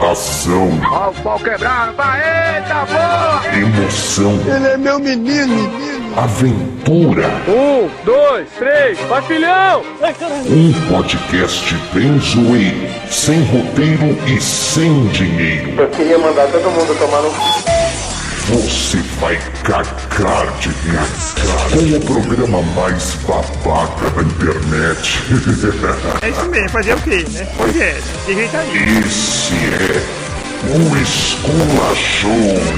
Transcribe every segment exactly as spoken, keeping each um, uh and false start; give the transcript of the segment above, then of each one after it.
Ação. Ó o pau quebrando, vai, eita porra! Emoção. Ele é meu menino, menino. Aventura. Um, dois, três, vai filhão! Um podcast bem zoeiro, sem roteiro e sem dinheiro. Eu queria mandar todo mundo tomar no... Você vai cagar de rir com o programa mais babaca da internet. É isso mesmo, fazer o quê, né? Pois é, de jeito aí. Esse é o Escola Show.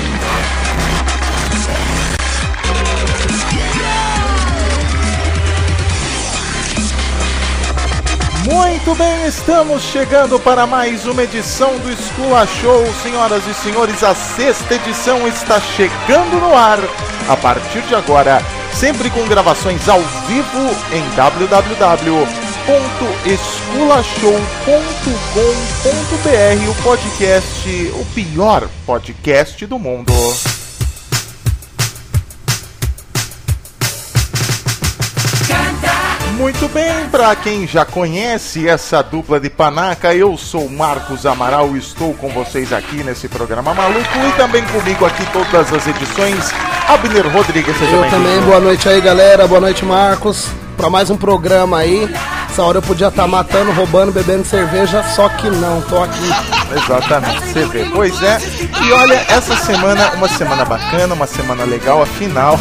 Muito bem, estamos chegando para mais uma edição do Escola Show. Senhoras e senhores, a sexta edição está chegando no ar. A partir de agora, sempre com gravações ao vivo em w w w ponto escola show ponto com ponto b r, o podcast, o pior podcast do mundo. Muito bem, para quem já conhece essa dupla de panaca, eu sou Marcos Amaral e estou com vocês aqui nesse programa maluco e também comigo aqui todas as edições, Abner Rodrigues, seja Eu também, boa noite aí galera, boa noite Marcos, para mais um programa aí. Essa hora eu podia estar matando, roubando, bebendo cerveja, só que não, tô aqui. Exatamente, você vê, pois é, e olha, essa semana, uma semana bacana, uma semana legal, afinal...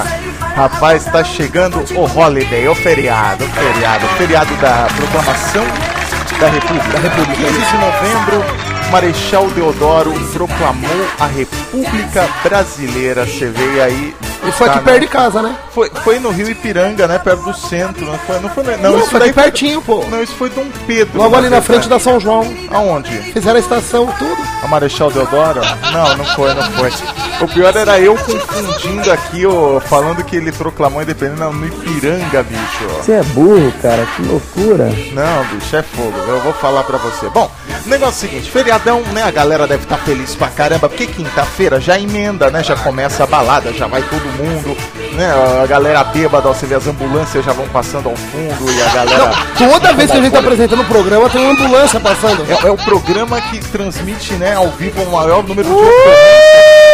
Rapaz, tá chegando o holiday, o feriado, o feriado, o feriado da proclamação da República. Da República. quinze de novembro, Marechal Deodoro proclamou a República Brasileira. Você veio aí. E foi aqui perto de casa, né? Foi, foi no Rio Ipiranga, né? Perto do centro. Não foi, não foi, não, não isso foi aqui pertinho, pô. Não, isso foi Dom Pedro. Logo ali na frente da São João. Aonde? Fizeram a estação, tudo. A Marechal Deodoro? Não, não foi, não foi. O pior era eu confundindo aqui, ó, falando que ele proclamou a independência no Ipiranga, bicho. Você é burro, cara, que loucura. Não, bicho, é fogo, eu vou falar pra você. Bom, o negócio é o seguinte, feriadão, né, a galera deve estar feliz pra caramba, porque quinta-feira já emenda, né, já começa a balada, já vai todo mundo, né, a galera bêbada, ó, você vê as ambulâncias já vão passando ao fundo e a galera... Não, toda vez que a gente tá apresentando o programa tem uma ambulância passando. É, é o programa que transmite, né, ao vivo o maior número de... Uh!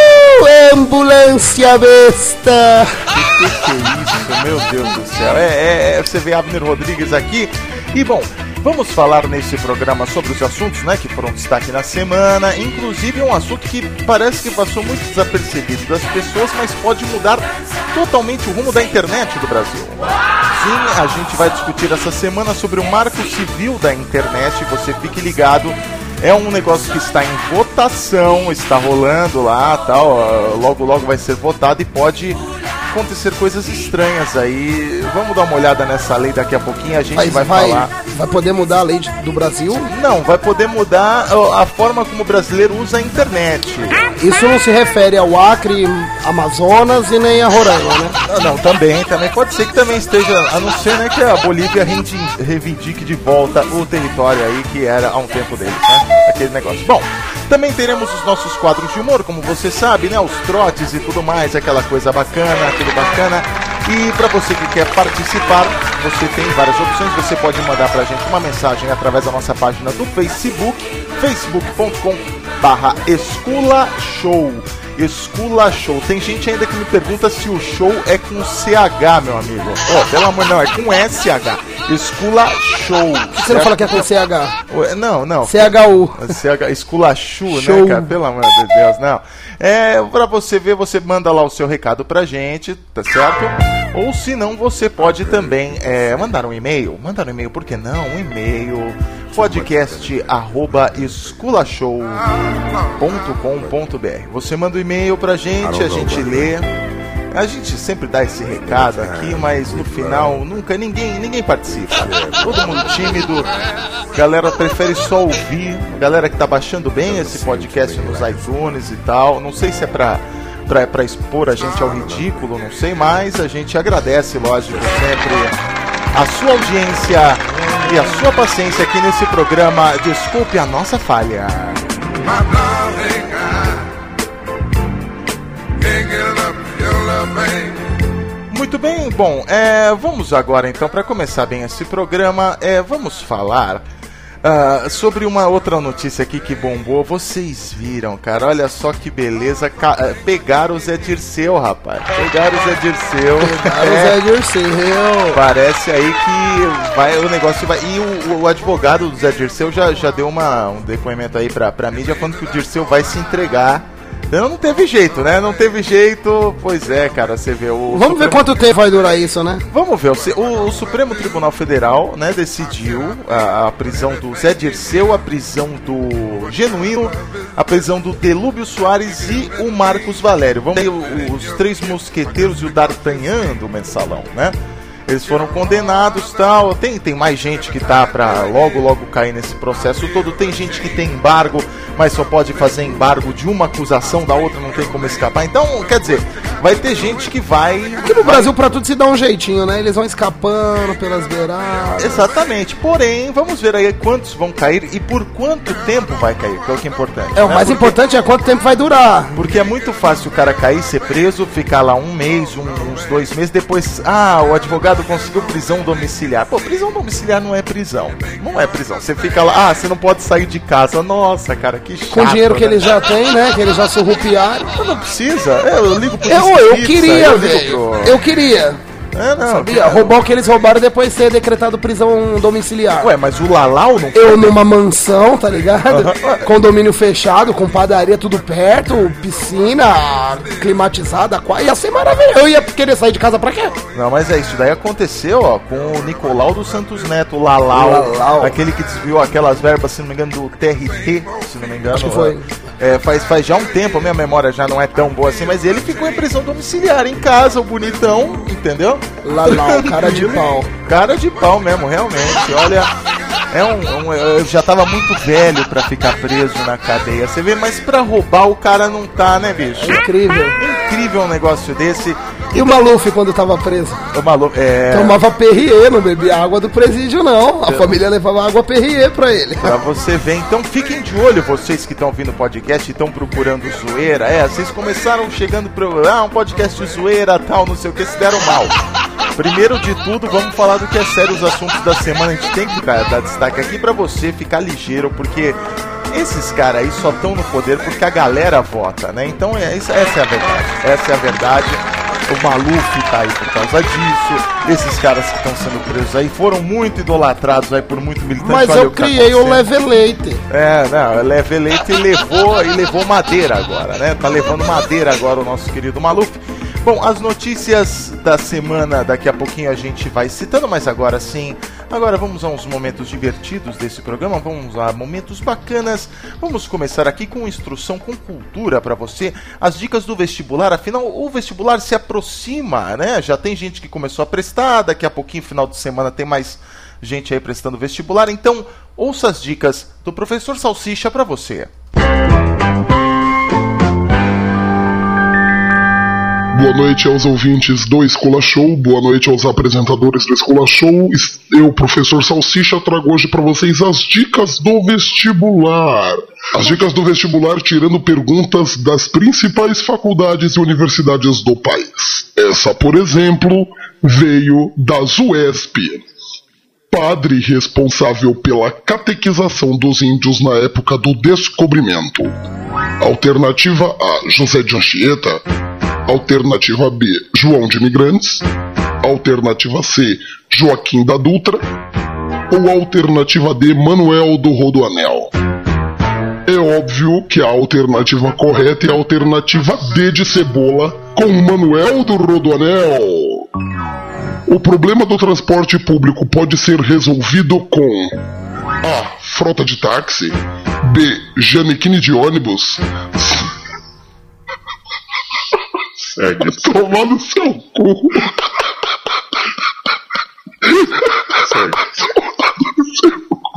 Ambulância besta! Que que, que é isso, meu Deus do céu. É, é, é, você vê Abner Rodrigues aqui. E bom, vamos falar nesse programa sobre os assuntos, né, que foram destaque na semana. Inclusive um assunto que parece que passou muito desapercebido das pessoas, mas pode mudar totalmente o rumo da internet do Brasil. Sim, a gente vai discutir essa semana sobre o Marco Civil da internet. Você fique ligado. É um negócio que está em votação, está rolando lá, tal, logo logo vai ser votado e pode acontecer coisas estranhas aí. Vamos dar uma olhada nessa lei daqui a pouquinho, a gente Mas vai, vai falar. Vai poder mudar a lei de, do Brasil? Não, vai poder mudar a forma como o brasileiro usa a internet. Isso não se refere ao Acre, Amazonas e nem a Roraima, né? Não, não, também, também pode ser que também esteja, a não ser, né, que a Bolívia reivindique de volta o território aí que era há um tempo deles, né? Aquele negócio. Bom, também teremos os nossos quadros de humor, como você sabe, né? Os trotes e tudo mais, aquela coisa bacana, tudo bacana. E para você que quer participar, você tem várias opções. Você pode mandar pra gente uma mensagem através da nossa página do Facebook, facebook ponto com barra Escola Show. Escola Show. Tem gente ainda que me pergunta se o show é com C H, meu amigo. Oh, pelo amor, não, é com S H. Escola Show. Você não fala que é com C H? Não, não. C H U. C H, Esculachu, né, cara? Pelo amor de Deus, não. É, pra você ver, você manda lá o seu recado pra gente, tá certo? Ou se não, você pode também é, mandar um e-mail. Mandar um e-mail, por que não? Um e-mail, podcast arroba escolashow ponto com ponto b r. Você manda um e-mail pra gente, a gente lê. A gente sempre dá esse recado aqui, mas no final nunca ninguém, ninguém participa. Todo mundo tímido, a galera prefere só ouvir. A galera que tá baixando bem esse podcast nos iTunes e tal. Não sei se é pra, pra, pra expor a gente ao ridículo, não sei, mas a gente agradece, lógico, sempre a sua audiência e a sua paciência aqui nesse programa. Desculpe a nossa falha. Muito bem, bom, é, vamos agora então, para começar bem esse programa, é, vamos falar Uh, sobre uma outra notícia aqui que bombou, vocês viram, cara, olha só que beleza, ca- pegaram o Zé Dirceu, rapaz, pegaram o Zé Dirceu, pegaram é, o Zé Dirceu, parece aí que vai, o negócio vai, e o, o advogado do Zé Dirceu já, já deu uma, um depoimento aí pra, pra mídia, falando que o Dirceu vai se entregar. Não, não teve jeito, né? Não teve jeito. Pois é, cara, você vê o... Vamos Supremo... ver quanto tempo vai durar isso, né? Vamos ver. O, o Supremo Tribunal Federal, né, decidiu a, a prisão do Zé Dirceu, a prisão do Genuíno, a prisão do Delúbio Soares e o Marcos Valério. Vamos ver os três mosqueteiros e o D'Artagnan do Mensalão, né? Eles foram condenados e tal. Tem, tem mais gente que tá pra logo, logo cair nesse processo todo. Tem gente que tem embargo, mas só pode fazer embargo de uma acusação, da outra não tem como escapar. Então, quer dizer, vai ter gente que vai... Aqui no Brasil, pra tudo se dá um jeitinho, né? Eles vão escapando pelas beiradas. Exatamente. Porém, vamos ver aí quantos vão cair e por quanto tempo vai cair, que é o que é importante. É, o né? mais Porque... importante é quanto tempo vai durar. Porque é muito fácil o cara cair, ser preso, ficar lá um mês, um, uns dois meses, depois, ah, o advogado conseguiu prisão domiciliar. Pô, prisão domiciliar não é prisão. Não é prisão. Você fica lá, ah, você não pode sair de casa. Nossa, cara, que chato. Com o dinheiro né? que ele já tem, né? Que ele já surrupiaram. Não precisa. Eu, eu ligo pro Eu, eu pizza, queria, eu velho. pro... Eu queria. É, não. Sabia? Roubar o que eles roubaram e depois ser decretado prisão domiciliar. Ué, mas o Lalau não Eu foi? numa mansão, tá ligado? Uhum. Condomínio fechado, com padaria tudo perto, piscina climatizada, ia ser maravilhoso. Eu ia querer sair de casa pra quê? Não, mas é isso daí aconteceu, ó, com o Nicolau dos Santos Neto, o Lalau, Lalau. aquele que desviou aquelas verbas, se não me engano, do T R T, se não me engano. Acho que foi. É, faz, faz já um tempo, a minha memória já não é tão boa assim, mas ele ficou em prisão domiciliar em casa, o bonitão, entendeu? Lalau, cara de pau. Cara de pau mesmo, realmente, olha... É um, um, eu já tava muito velho pra ficar preso na cadeia. Você vê, mas pra roubar o cara não tá, né, bicho? É incrível. Incrível um negócio desse. E o Maluf quando tava preso? O Maluf, é... Tomava Perrier, não bebia água do presídio, não. A família levava água Perrier pra ele. Pra você ver, então fiquem de olho, vocês que estão ouvindo o podcast e estão procurando zoeira. É, vocês começaram chegando pro... Ah, um podcast de zoeira, tal, não sei o que, se deram mal. Primeiro de tudo, vamos falar do que é sério, os assuntos da semana. A gente tem que dar, dar destaque aqui pra você ficar ligeiro, porque esses caras aí só estão no poder porque a galera vota, né? Então é, essa é a verdade. Essa é a verdade. O Maluf tá aí por causa disso. Esses caras que estão sendo presos aí foram muito idolatrados aí por muito militante. Mas Olha eu o criei o Leve Leite. É, não, o Leve Leite levou, e levou madeira agora, né? Tá levando madeira agora o nosso querido Maluf. Bom, as notícias da semana, daqui a pouquinho a gente vai citando, mas agora sim, agora vamos a uns momentos divertidos desse programa, vamos a momentos bacanas. Vamos começar aqui com instrução, com cultura para você, as dicas do vestibular. Afinal, o vestibular se aproxima, né? Já tem gente que começou a prestar, daqui a pouquinho, final de semana, tem mais gente aí prestando vestibular. Então, ouça as dicas do professor Salsicha para você. Boa noite aos ouvintes do Escola Show, boa noite aos apresentadores do Escola Show. Eu, professor Salsicha, trago hoje para vocês as dicas do vestibular. As dicas do vestibular tirando perguntas das principais faculdades e universidades do país. Essa, por exemplo, veio da ZUESP. Padre responsável pela catequização dos índios na época do descobrimento. Alternativa A, José de Anchieta. Alternativa B, João de Imigrantes. Alternativa C, Joaquim da Dutra. Ou alternativa D, Manuel do Rodoanel. É óbvio que a alternativa correta é a alternativa D de Cebola, com Manuel do Rodoanel. O problema do transporte público pode ser resolvido com A, frota de táxi. B, Janequine de ônibus. Segue. Tomar no seu cu. Segue. Tomar no seu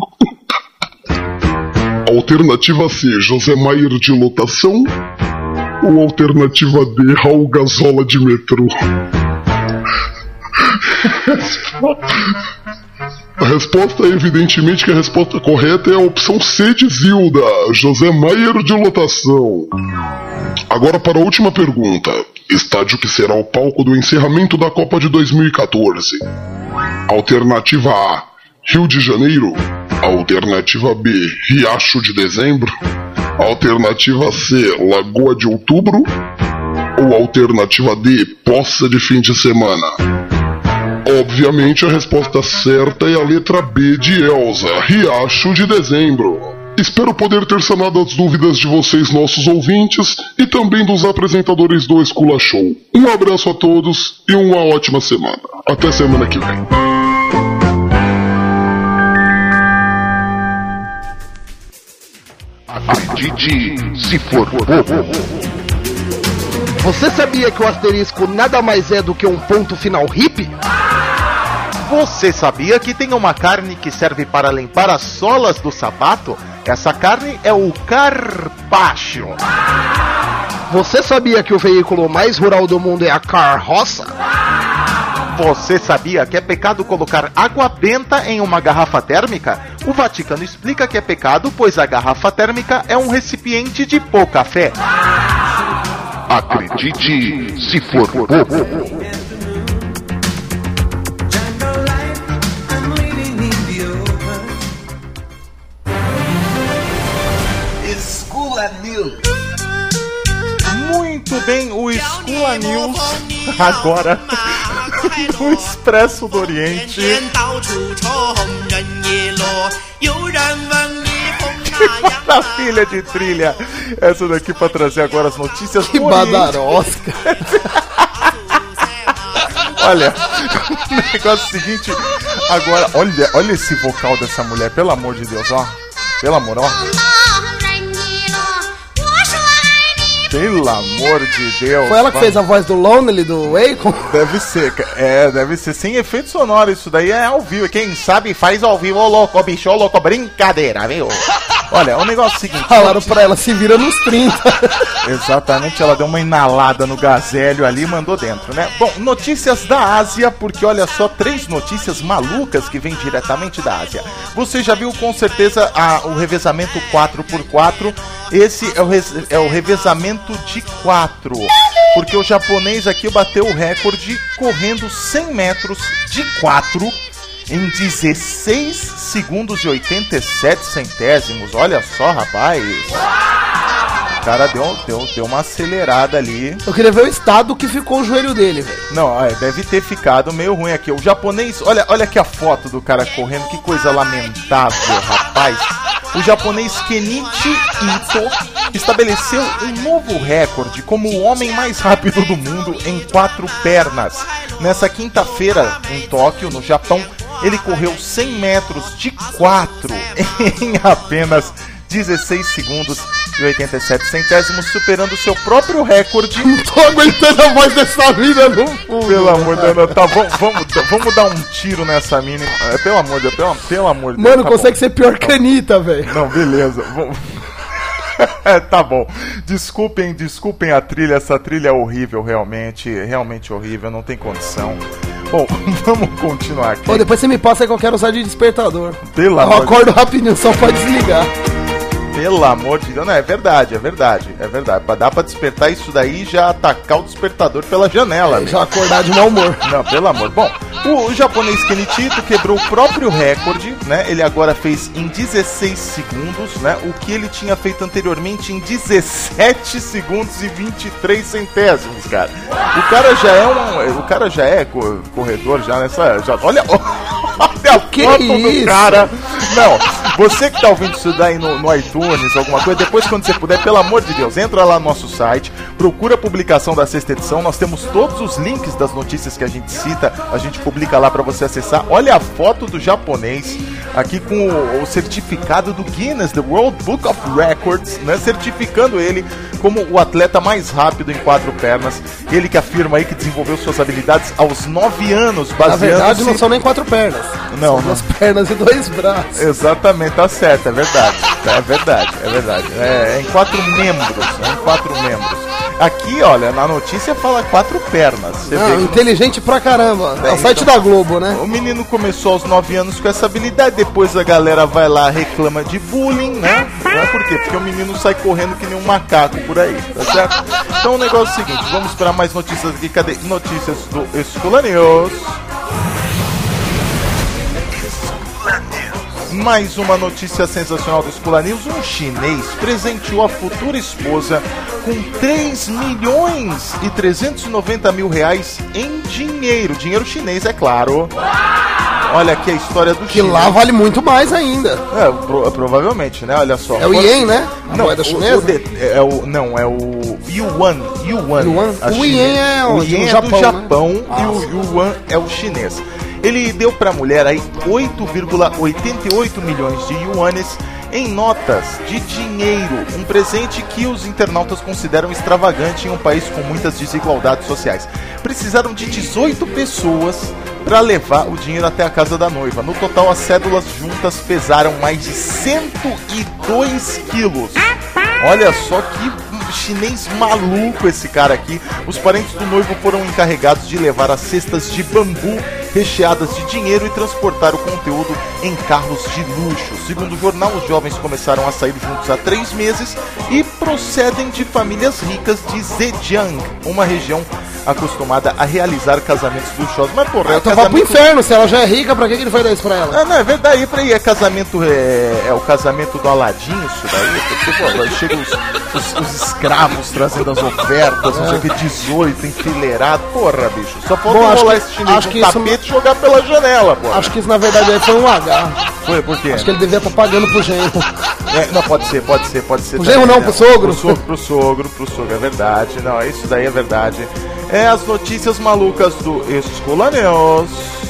cu. Alternativa C, José Maier de lotação. Ou alternativa D, Raul Gazola de metrô. A resposta é evidentemente que a resposta correta é a opção C de Zilda, José Maier de lotação. Agora para a última pergunta. Estádio que será o palco do encerramento da Copa de dois mil e quatorze. Alternativa A, Rio de Janeiro. Alternativa B, Riacho de Dezembro. Alternativa C, Lagoa de Outubro. Ou alternativa D, Poça de Fim de Semana. Obviamente a resposta certa é a letra B de Elza, Riacho de Dezembro. Espero poder ter sanado as dúvidas de vocês, nossos ouvintes, e também dos apresentadores do Escola Show. Um abraço a todos e uma ótima semana. Até semana que vem. Acredite, se for bobo. Você sabia que o asterisco nada mais é do que um ponto final hippie? Você sabia que tem uma carne que serve para limpar as solas do sapato? Essa carne é o carpaccio. Você sabia que o veículo mais rural do mundo é a carroça? Você sabia que é pecado colocar água benta em uma garrafa térmica? O Vaticano explica que é pecado, pois a garrafa térmica é um recipiente de pouca fé. Acredite, se for bobo. Muito bem, o Escola News agora no Expresso do Oriente. Que maravilha de trilha! Essa daqui pra trazer agora as notícias que do badarosca. Olha, o negócio seguinte, agora, olha, olha esse vocal dessa mulher, pelo amor de Deus, ó. Pelo amor, ó. Pelo amor de Deus. Foi ela que fez a voz do Lonely, do Akon? Deve ser, é, deve ser sem efeito sonoro, isso daí é ao vivo. Quem sabe faz ao vivo, ô louco, bicho, ô louco, brincadeira, viu? Olha, o negócio é o seguinte... Falaram pra ela, se vira nos trinta. Exatamente, ela deu uma inalada no gazélio ali e mandou dentro, né? Bom, notícias da Ásia, porque olha só, três notícias malucas que vêm diretamente da Ásia. Você já viu com certeza a, o revezamento quatro por quatro, esse é o, res, é o revezamento de quatro, porque o japonês aqui bateu o recorde correndo cem metros de quatro em dezesseis segundos e oitenta e sete centésimos. Olha só, rapaz. O cara deu, deu, deu uma acelerada ali. Eu queria ver o estado que ficou o joelho dele, velho. Não, é, deve ter ficado meio ruim aqui. O japonês, olha, olha aqui a foto do cara correndo. Que coisa lamentável, rapaz. O japonês Kenichi Ito estabeleceu um novo recorde como o homem mais rápido do mundo em quatro pernas. Nessa quinta-feira, em Tóquio, no Japão, ele correu cem metros de quatro em apenas dezesseis segundos e oitenta e sete centésimos, superando seu próprio recorde. Não tô aguentando a voz dessa mina no fundo. Pelo amor de Deus, tá bom, vamos, vamos dar um tiro nessa mina. É, pelo amor de Deus, pelo, pelo amor de Deus. Mano, tá consegue bom. ser pior que a Anitta, velho. Não, beleza. Vamos... Tá bom. Desculpem, desculpem a trilha, essa trilha é horrível, realmente, realmente horrível, não tem condição. Bom, vamos continuar aqui. Pô, depois você me passa que eu quero usar de despertador. Pelo eu amor acordo de... rapidinho, só pode desligar. Pelo amor de Deus, não, é verdade, é verdade, é verdade. Dá pra despertar isso daí e já atacar o despertador pela janela. É, já acordar de mau humor. Não, pelo amor. Bom, o, o japonês Kenichi Ito quebrou o próprio recorde, né? Ele agora fez em dezesseis segundos, né? O que ele tinha feito anteriormente em dezessete segundos e vinte e três centésimos, cara. O cara já é um, o cara já é corredor já nessa, já, olha, olha a que foto isso? do cara. Não, você que tá ouvindo isso daí no, no iTunes, alguma coisa, depois quando você puder, pelo amor de Deus, entra lá no nosso site, procura a publicação da sexta edição, nós temos todos os links das notícias que a gente cita, a gente publica lá pra você acessar. Olha a foto do japonês, aqui com o, o certificado do Guinness, the World Book of Records, né, certificando ele como o atleta mais rápido em quatro pernas. Ele que afirma aí que desenvolveu suas habilidades aos nove anos, baseando-se... Na verdade não são nem quatro pernas. Não, são duas pernas e dois braços. Exatamente, tá certo, é verdade. É verdade, é verdade. É, é em quatro membros, é em quatro membros. Aqui, olha, na notícia fala quatro pernas. Você Não, vê inteligente pra caramba. É, é o site então, da Globo, né? O menino começou aos nove anos com essa habilidade, depois a galera vai lá reclama de bullying, né? Não, por quê? Porque o menino sai correndo que nem um macaco por aí, tá certo? Então o negócio é o seguinte, vamos para mais notícias aqui. Cadê? Notícias do Escola News. Mais uma notícia sensacional do Escola News. Um chinês presenteou a futura esposa com três milhões e trezentos e noventa mil reais em dinheiro. Dinheiro chinês, é claro. Olha aqui a história do Que chinês. lá vale muito mais ainda. É, pro, provavelmente, né? Olha só. É o Yen, né? A não, moeda o, chinesa? o de, é o, não, é o Yuan. Yuan. Yuan? A O chine- Yen é o onde? Yen No é Japão, do Japão, né? e o Yuan é o chinês. Ele deu pra mulher aí oito vírgula oitenta e oito milhões de yuanes em notas de dinheiro, um presente que os internautas consideram extravagante em um país com muitas desigualdades sociais. Precisaram de dezoito pessoas para levar o dinheiro até a casa da noiva. No total, as cédulas juntas pesaram mais de cento e dois quilos. Olha só que chinês maluco esse cara aqui. Os parentes do noivo foram encarregados de levar as cestas de bambu recheadas de dinheiro e transportar o conteúdo em carros de luxo. Segundo o jornal, os jovens começaram a sair juntos há três meses e procedem de famílias ricas de Zhejiang, uma região acostumada a realizar casamentos luxuosos. Mas porra, é o Então vai pro casamento... inferno, se ela já é rica, pra que que ele foi dar isso pra ela? Ah, não, é verdade, peraí, é casamento, é, é o casamento do Aladim, isso daí, porque, pô, aí chegam os, os, os escravos trazendo as ofertas, não sei o que, dezoito, enfileirado, porra, bicho, só pode Bom, acho rolar que- esse chinês acho no que isso- tapete e jogar pela janela, porra. Acho que isso na verdade aí foi um H. Foi, por quê? Acho que ele devia estar pagando pro genro. É, não, pode ser, pode ser, pode ser. Pro genro também, não, né? pro sogro. Pro sogro, pro sogro, pro sogro, é verdade, não, isso daí é verdade. É as notícias malucas do Escola News.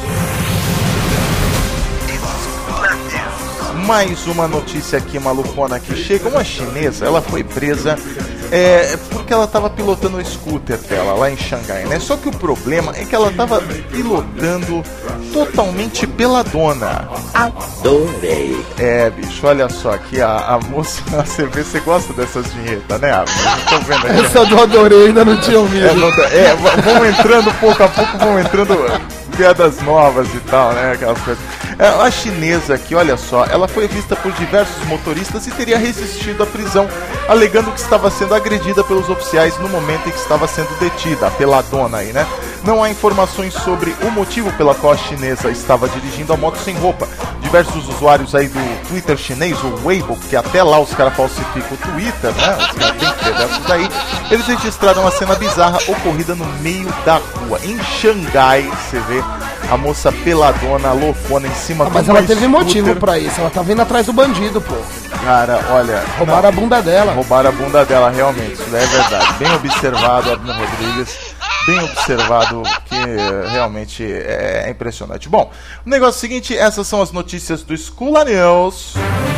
Mais uma notícia aqui malucona que chega. Uma chinesa, ela foi presa é, porque ela estava pilotando o scooter dela lá em Xangai, né? Só que o problema é que ela estava pilotando totalmente peladona. Adorei. É, bicho, olha só aqui a, a moça, você vê, você gosta dessas vinhetas, né? Ah, eu tô vendo aqui. Essa do adorei ainda não tinha É, ouvido. não tá- é, v- vão entrando pouco a pouco, vão entrando piadas novas e tal, né? Aquelas coisas. É, a chinesa aqui, olha só, ela foi vista por diversos motoristas e teria resistido à prisão, alegando que estava sendo agredida pelos oficiais no momento em que estava sendo detida, a peladona aí, né? Não há informações sobre o motivo pela qual a chinesa estava dirigindo a moto sem roupa. Diversos usuários aí do Twitter chinês, o Weibo, que até lá os caras falsificam o Twitter, né? Os caras têm que ter dessas daí. Eles registraram a cena bizarra ocorrida no meio da rua. Em Xangai, você vê a moça peladona, loucona, em cima Ah, do mas ela teve motivo pra isso. Ela tá vindo atrás do bandido, pô. Cara, olha... Roubaram a bunda dela. Roubaram a bunda dela, realmente, isso daí é verdade. Bem observado, Abner Rodrigues. Bem observado, que eh, realmente é, é impressionante. Bom, o negócio é o seguinte, essas são as notícias do Escola News.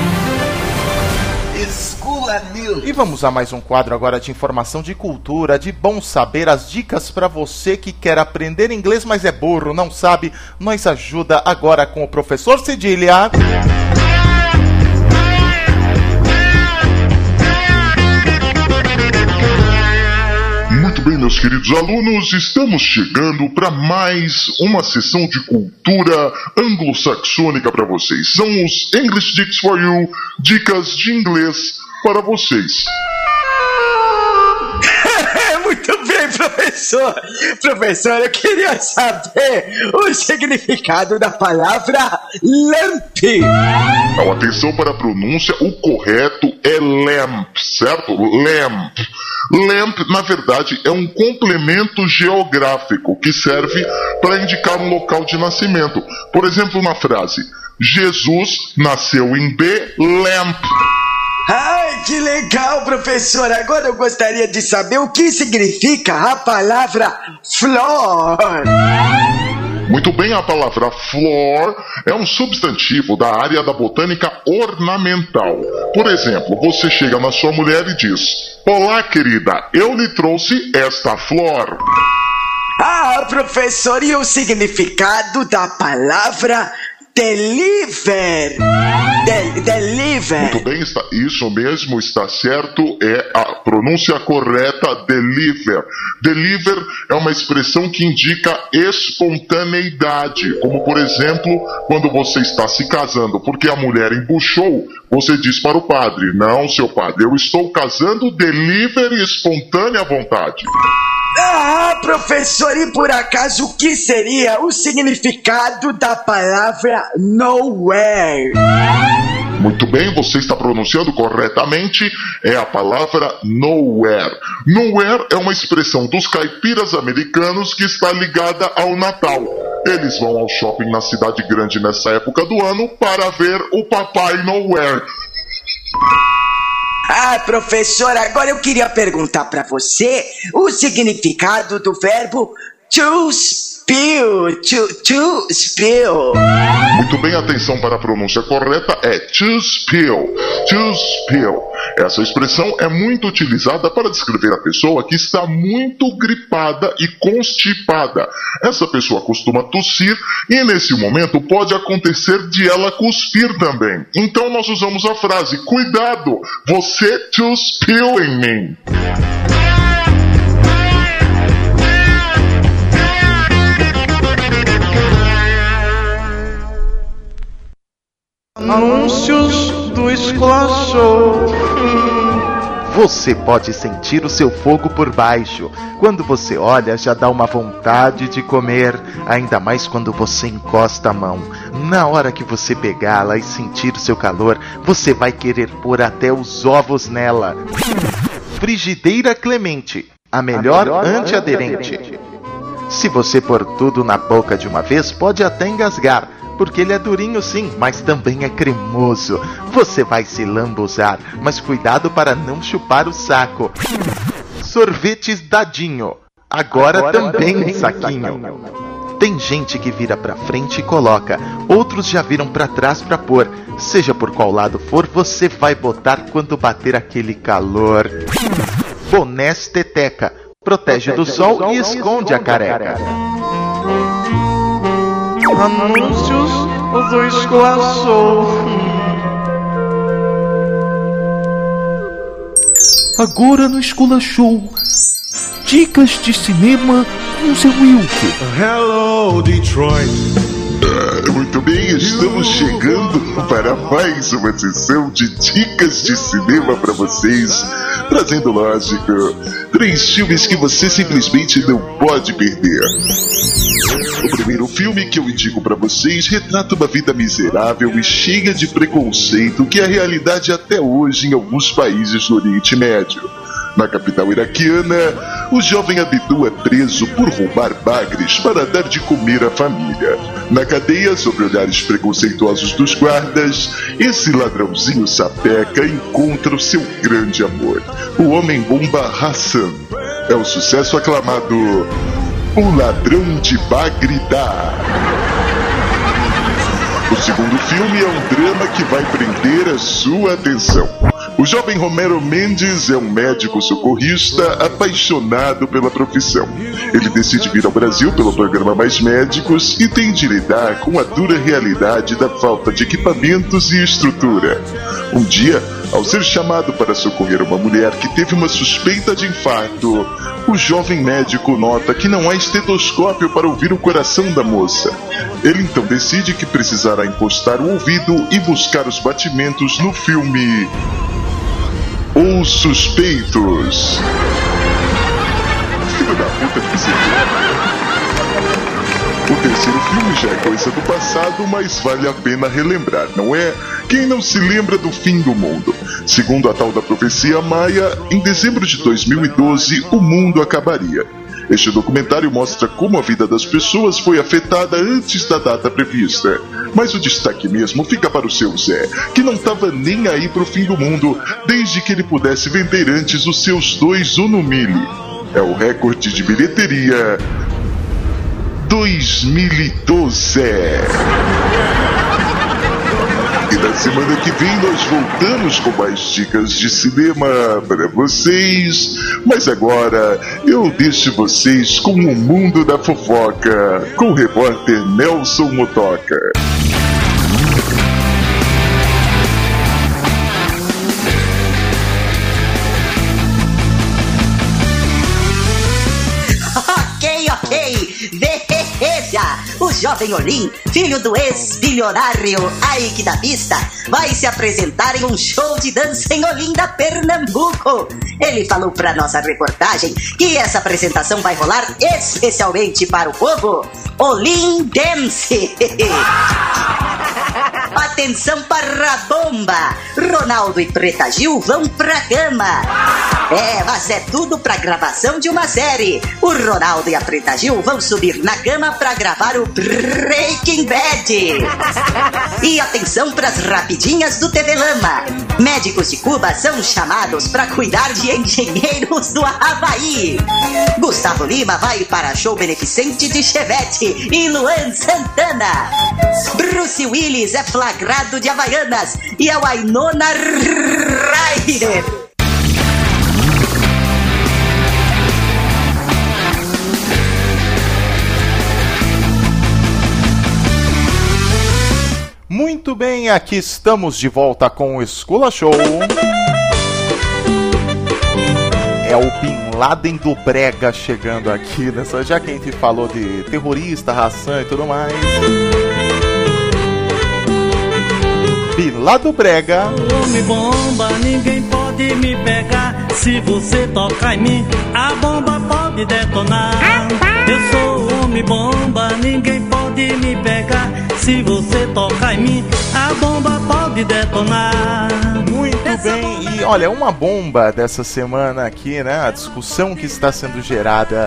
Escola News. E vamos a mais um quadro agora de informação de cultura, de bom saber, as dicas para você que quer aprender inglês, mas é burro, não sabe. Nós ajuda agora com o professor Cedilha. Muito bem, meus queridos alunos, estamos chegando para mais uma sessão de cultura anglo-saxônica para vocês. São os English Dicks for You, dicas de inglês para vocês. Muito bem, professor. Professor, eu queria saber o significado da palavra lamp. Então, atenção para a pronúncia, o correto é lamp, certo? Lamp. Lamp, na verdade, é um complemento geográfico que serve para indicar um local de nascimento. Por exemplo, na frase, Jesus nasceu em Belém. Ai, que legal, professor. Agora eu gostaria de saber o que significa a palavra flor. Muito bem, a palavra flor é um substantivo da área da botânica ornamental. Por exemplo, você chega na sua mulher e diz: olá, querida, eu lhe trouxe esta flor. Ah, professor, e o significado da palavra deliver? De deliver. Muito bem, está, isso mesmo, está certo, é a pronúncia correta, deliver. Deliver é uma expressão que indica espontaneidade, como por exemplo, quando você está se casando, porque a mulher embuchou, você diz para o padre: não, seu padre, eu estou casando deliver espontânea vontade. Ah, professor, e por acaso o que seria o significado da palavra nowhere? Muito bem, você está pronunciando corretamente, é a palavra nowhere. Nowhere é uma expressão dos caipiras americanos que está ligada ao Natal. Eles vão ao shopping na cidade grande nessa época do ano para ver o Papai Nowhere. Ah, professor, agora eu queria perguntar para você o significado do verbo to spill, to, to spill. Muito bem, atenção para a pronúncia correta, é to spill, to spill. Essa expressão é muito utilizada para descrever a pessoa que está muito gripada e constipada. Essa pessoa costuma tossir e nesse momento pode acontecer de ela cuspir também. Então nós usamos a frase, cuidado, você to spill em mim. Anúncios do Esculachou. Você pode sentir o seu fogo por baixo. Quando você olha, já dá uma vontade de comer. Ainda mais quando você encosta a mão. Na hora que você pegá-la e sentir o seu calor, você vai querer pôr até os ovos nela. Frigideira Clemente, a melhor, a melhor antiaderente. antiaderente. Se você pôr tudo na boca de uma vez, pode até engasgar. Porque ele é durinho sim, mas também é cremoso. Você vai se lambuzar, mas cuidado para não chupar o saco. Sorvetes Dadinho, agora, agora também em saquinho. saquinho. Tem gente que vira pra frente e coloca, outros já viram pra trás pra pôr. Seja por qual lado for, você vai botar quando bater aquele calor. Bonés Teteca, protege, protege do sol, sol e esconde a careca. Anúncios do Esculachou. Agora no Esculachou, dicas de cinema com seu Wilke. Hello, Detroit. Ah, muito bem, estamos chegando para mais uma sessão de dicas de cinema para vocês, trazendo, lógico, três filmes que você simplesmente não pode perder. O primeiro filme que eu indico para vocês retrata uma vida miserável e cheia de preconceito que é a realidade até hoje em alguns países do Oriente Médio. Na capital iraquiana, o jovem Abdu é preso por roubar bagres para dar de comer à família. Na cadeia, sob olhares preconceituosos dos guardas, esse ladrãozinho sapeca encontra o seu grande amor, o homem-bomba Hassan. É o sucesso aclamado O Ladrão de Bagridá. O segundo filme é um drama que vai prender a sua atenção. O jovem Romero Mendes é um médico socorrista apaixonado pela profissão. Ele decide vir ao Brasil pelo programa Mais Médicos e tem de lidar com a dura realidade da falta de equipamentos e estrutura. Um dia, ao ser chamado para socorrer uma mulher que teve uma suspeita de infarto, o jovem médico nota que não há estetoscópio para ouvir o coração da moça. Ele então decide que precisará encostar o ouvido e buscar os batimentos no filme Os Suspeitos. Filho da puta que você viu. O terceiro filme já é coisa do passado, mas vale a pena relembrar, não é? Quem não se lembra do fim do mundo? Segundo a tal da profecia maia, em dezembro de dois mil e doze, o mundo acabaria. Este documentário mostra como a vida das pessoas foi afetada antes da data prevista. Mas o destaque mesmo fica para o seu Zé, que não estava nem aí pro fim do mundo, desde que ele pudesse vender antes os seus dois Uno Mille. É o recorde de bilheteria dois mil e doze. E na semana que vem nós voltamos com mais dicas de cinema para vocês. Mas agora eu deixo vocês com o mundo da fofoca, com o repórter Nelson Motoca. Ok, ok. Veja, os jovem Olim, filho do ex-bilionário Ike da Vista, vai se apresentar em um show de dança em Olinda, Pernambuco. Ele falou para nossa reportagem que essa apresentação vai rolar especialmente para o povo olindense. Atenção para a bomba! Ronaldo e Preta Gil vão pra cama. É, mas é tudo pra gravação de uma série. O Ronaldo e a Preta Gil vão subir na cama pra gravar o Breaking Bad. E atenção pras rapidinhas do T V Lama. Médicos de Cuba são chamados pra cuidar de engenheiros do Havaí. Gustavo Lima vai para show beneficente de Chevette e Luan Santana. Bruce Willis é flagrado de Havaianas e a Winona Ryder. Muito bem, aqui estamos de volta com o Escola Show. É o Bin Laden do Brega chegando aqui, nessa, já que a gente falou de terrorista, ração e tudo mais. Bin Laden do Brega. Homem bomba, ninguém pode me pegar. Se você tocar em mim, a bomba pode detonar. Eu sou homem bomba, ninguém pode me pegar. Se você tocar em mim, a bomba pode detonar. Muito bem, e olha, uma bomba dessa semana aqui, né? A discussão que está sendo gerada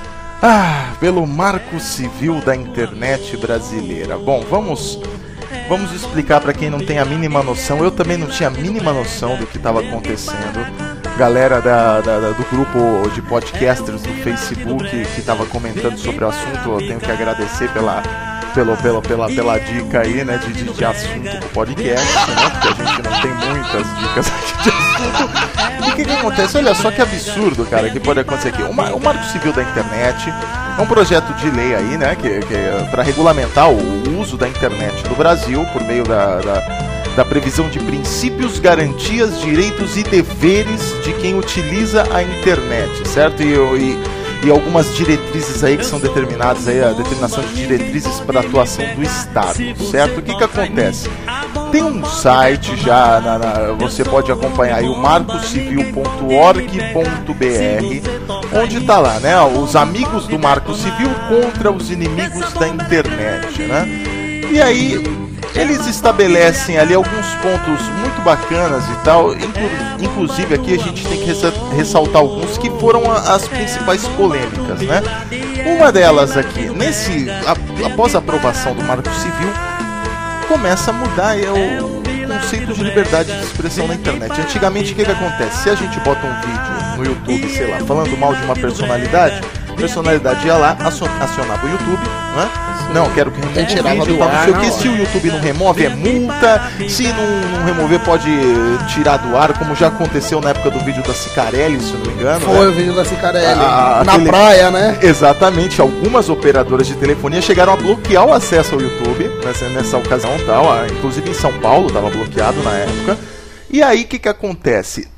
ah, pelo Marco Civil da internet brasileira. Bom, vamos, vamos explicar para quem não tem a mínima noção. Eu também não tinha a mínima noção do que estava acontecendo. Galera da, da, da, do grupo de podcasters do Facebook que estava comentando sobre o assunto, eu tenho que agradecer pela... Pelo, pelo, pela, pela dica aí, né, de, de, de assunto do podcast, né, porque a gente não tem muitas dicas aqui de assunto. E o que que acontece? Olha só que absurdo, cara, que pode acontecer aqui. O, Mar, o Marco Civil da Internet é um projeto de lei aí, né, que, que é para regulamentar o uso da internet no Brasil por meio da, da, da previsão de princípios, garantias, direitos e deveres de quem utiliza a internet, certo? E... e E algumas diretrizes aí que são determinadas aí, a determinação de diretrizes para a atuação do Estado, certo? O que que acontece? Tem um site já, na, na, você pode acompanhar aí o marco civil ponto org ponto b r, onde está lá, né? Os amigos do Marco Civil contra os inimigos da internet, né? E aí eles estabelecem ali alguns pontos muito bacanas e tal, inclu inclusive aqui a gente tem que ressaltar alguns que foram a, as principais polêmicas, né? Uma delas aqui, nesse, a, após a aprovação do Marco Civil, começa a mudar é, o conceito de liberdade de expressão na internet. Antigamente, o que que acontece? Se a gente bota um vídeo no YouTube, sei lá, falando mal de uma personalidade, a personalidade ia lá, acionava o YouTube, né? Não, quero que remova o vídeo, tal, não sei o que. Se o YouTube não remove, é multa. Se não, não remover, pode tirar do ar, como já aconteceu na época do vídeo da Cicarelli, se não me engano. Foi, né? O vídeo da Cicarelli, a, a na tele... praia, né? Exatamente, algumas operadoras de telefonia chegaram a bloquear o acesso ao YouTube nessa, nessa ocasião, tal. Inclusive em São Paulo, estava bloqueado na época. E aí, o que que acontece?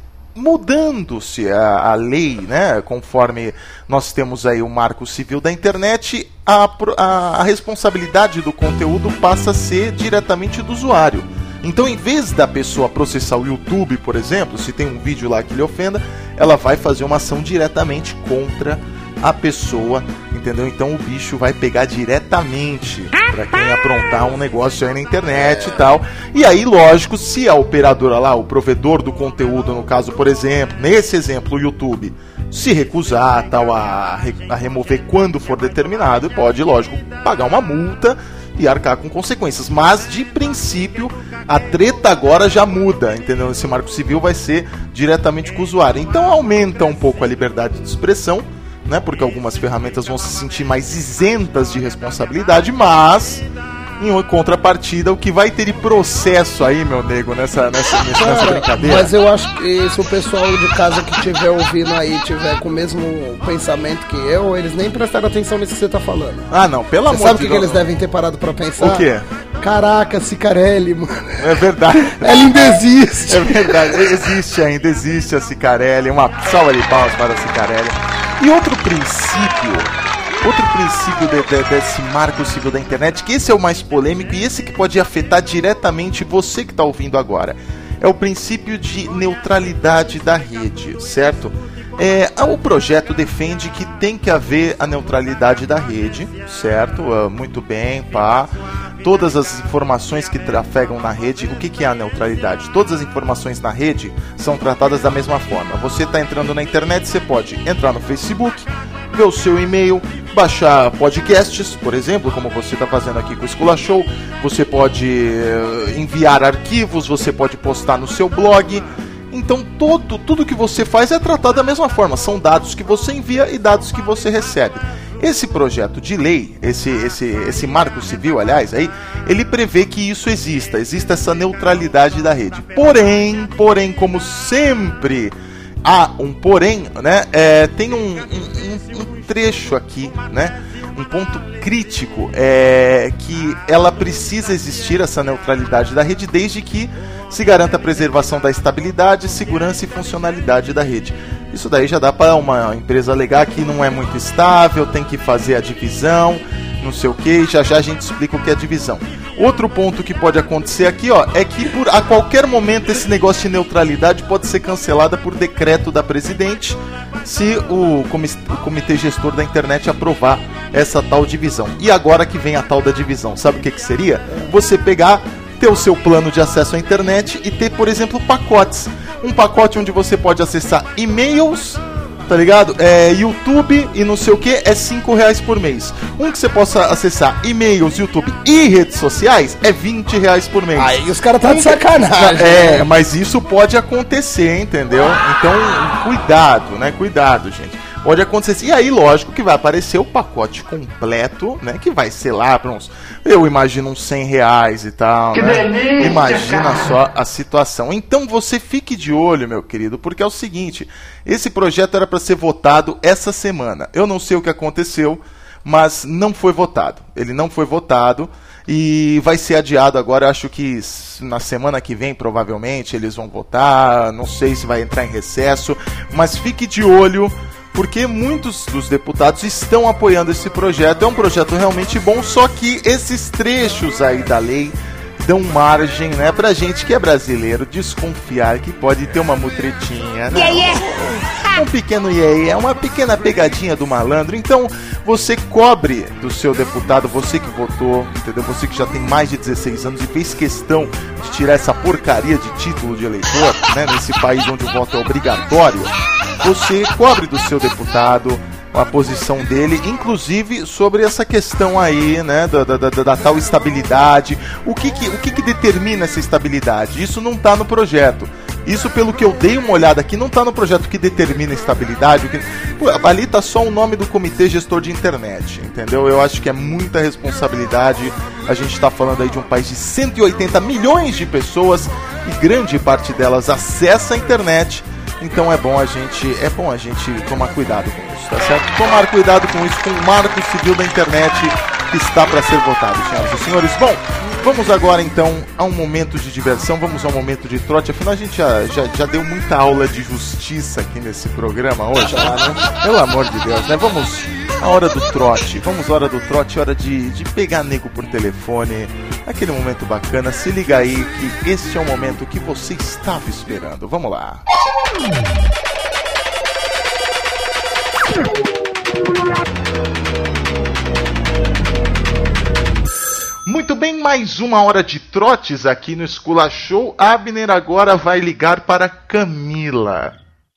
Mudando-se a, a lei, né, conforme nós temos aí o Marco Civil da Internet, a, a, a responsabilidade do conteúdo passa a ser diretamente do usuário. Então, em vez da pessoa processar o YouTube, por exemplo, se tem um vídeo lá que lhe ofenda, ela vai fazer uma ação diretamente contra a pessoa, entendeu? Então o bicho vai pegar diretamente para quem aprontar um negócio aí na internet e tal. E aí, lógico, se a operadora lá, o provedor do conteúdo, no caso, por exemplo, nesse exemplo, o YouTube, se recusar tal a, a remover quando for determinado, pode, lógico, pagar uma multa e arcar com consequências. Mas, de princípio, a treta agora já muda, entendeu? Esse Marco Civil vai ser diretamente com o usuário. Então aumenta um pouco a liberdade de expressão, né, porque algumas ferramentas vão se sentir mais isentas de responsabilidade, mas em contrapartida, o que vai ter de processo aí, meu nego, nessa, nessa, nessa Cara, brincadeira? Mas eu acho que se o pessoal de casa que estiver ouvindo aí tiver com o mesmo pensamento que eu, eles nem prestaram atenção nisso que você tá falando. Ah, não, pelo amor de Deus. Sabe o que, que eles devem ter parado pra pensar? O quê? Caraca, Cicarelli, mano. É verdade. Ela ainda existe. É verdade, existe ainda, existe a Cicarelli. Uma salva de palmas para a Cicarelli. E outro princípio, outro princípio de, de, desse marco civil da internet, que esse é o mais polêmico e esse que pode afetar diretamente você que está ouvindo agora, é o princípio de neutralidade da rede, certo? É, o projeto defende que tem que haver a neutralidade da rede, certo? Uh, muito bem, pá. Todas as informações que trafegam na rede, o que, que é a neutralidade? Todas as informações na rede são tratadas da mesma forma. Você está entrando na internet, você pode entrar no Facebook, ver o seu e-mail, baixar podcasts, por exemplo, como você está fazendo aqui com o Esculachou. Você pode uh, enviar arquivos, você pode postar no seu blog. Então todo, tudo que você faz é tratado da mesma forma. São dados que você envia e dados que você recebe. Esse projeto de lei, esse, esse, esse marco civil, aliás, aí, ele prevê que isso exista, exista essa neutralidade da rede. Porém, porém, como sempre há um porém, né? É, tem um, um, um trecho aqui, né? Um ponto crítico é que ela precisa existir, essa neutralidade da rede, desde que se garanta a preservação da estabilidade, segurança e funcionalidade da rede. Isso daí já dá para uma empresa alegar que não é muito estável, tem que fazer a divisão, não sei o que, já já a gente explica o que é divisão. Outro ponto que pode acontecer aqui, ó, é que por, a qualquer momento esse negócio de neutralidade pode ser cancelada por decreto da presidente, se o, o comitê gestor da internet aprovar essa tal divisão. E agora que vem a tal da divisão, sabe o que, que seria? Você pegar, ter o seu plano de acesso à internet e ter, por exemplo, pacotes. Um pacote onde você pode acessar e-mails, tá ligado? É, YouTube e não sei o que, é cinco reais por mês. Um que você possa acessar e-mails, YouTube e redes sociais é vinte reais por mês. Aí os caras tá de sacanagem. É, mas isso pode acontecer, entendeu? Então, cuidado, né? Cuidado, gente. Pode acontecer. E aí, lógico que vai aparecer o pacote completo, né? Que vai ser lá para uns, eu imagino, uns cem reais e tal. Que né? delícia, imagina cara. Só a situação. Então você fique de olho, meu querido, porque é o seguinte: esse projeto era para ser votado essa semana. Eu não sei o que aconteceu, mas não foi votado. Ele não foi votado e vai ser adiado agora. Eu acho que na semana que vem, provavelmente, eles vão votar. Não sei se vai entrar em recesso, mas fique de olho, porque muitos dos deputados estão apoiando esse projeto. É um projeto realmente bom, só que esses trechos aí da lei dão margem, né, pra gente que é brasileiro desconfiar que pode ter uma mutretinha, né? Yeah, yeah. Um pequeno iê, é uma pequena pegadinha do malandro. Então você cobre do seu deputado, você que votou, entendeu? Você que já tem mais de dezesseis anos e fez questão de tirar essa porcaria de título de eleitor, né, nesse país onde o voto é obrigatório. Você cobre do seu deputado a posição dele, inclusive sobre essa questão aí, né, da, da, da, da tal estabilidade. O que que, o que que determina essa estabilidade? Isso não está no projeto. Isso, pelo que eu dei uma olhada aqui, não está no projeto que determina a estabilidade. O que... Pô, ali está só o nome do comitê gestor de internet, entendeu? Eu acho que é muita responsabilidade. A gente está falando aí de um país de cento e oitenta milhões de pessoas e grande parte delas acessa a internet. Então é bom a gente, é bom a gente tomar cuidado com isso, tá certo? Tomar cuidado com isso, com o marco civil da internet que está para ser votado, senhoras e senhores. Bom, vamos agora então a um momento de diversão, vamos a um momento de trote. Afinal, a gente já, já, já deu muita aula de justiça aqui nesse programa hoje, né? Pelo amor de Deus, né? Vamos a hora do trote, vamos a hora do trote, hora de, de pegar nego por telefone, aquele momento bacana. Se liga aí que este é o momento que você estava esperando. Vamos lá. Muito bem, mais uma hora de trotes aqui no Esculachou. Abner agora vai ligar para Camila.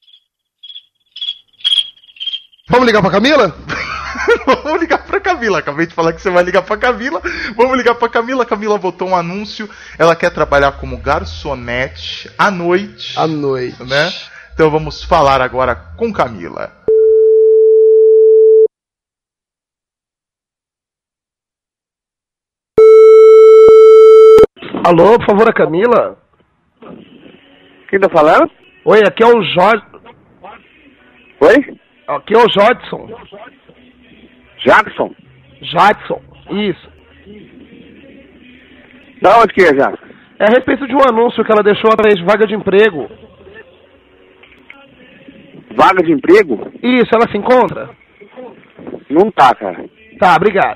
Vamos ligar para Camila? Vamos ligar pra Camila. Acabei de falar que você vai ligar pra Camila. Vamos ligar pra Camila. Camila botou um anúncio. Ela quer trabalhar como garçonete à noite. À noite. Né? Então vamos falar agora com Camila. Alô, por favor, a Camila? Quem tá falando? Oi, aqui é o Jorge. Oi? Aqui é o Jodson. Jackson? Jackson, isso. Da onde que é, Jackson? É a respeito de um anúncio que ela deixou através de vaga de emprego. Vaga de emprego? Isso, ela se encontra? Não tá, cara. Tá, obrigado.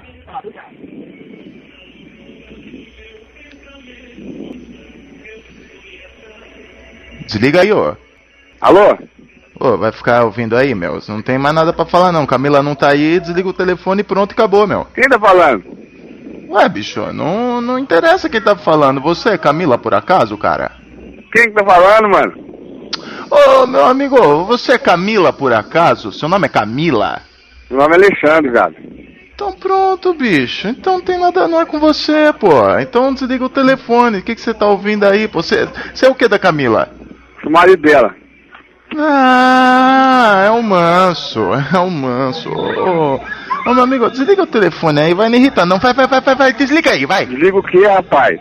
Desliga aí, ô. Alô? Ô, vai ficar ouvindo aí, meu? Não tem mais nada pra falar, não. Camila não tá aí, desliga o telefone e pronto, acabou, meu. Quem tá falando? Ué, bicho, não, não interessa quem tá falando. Você é Camila, por acaso, cara? Quem que tá falando, mano? Ô, meu amigo, você é Camila, por acaso? Seu nome é Camila? Meu nome é Alexandre, cara. Então pronto, bicho. Então não tem nada, não é com você, pô. Então desliga o telefone. O que que você tá ouvindo aí, pô? Você, você é o que da Camila? Sou marido dela. Ah, é o manso, é o manso. Ô, ô, meu amigo, desliga o telefone aí, vai me irritar. Não, vai, vai, vai, vai, vai, desliga aí, vai. Desliga o que, rapaz?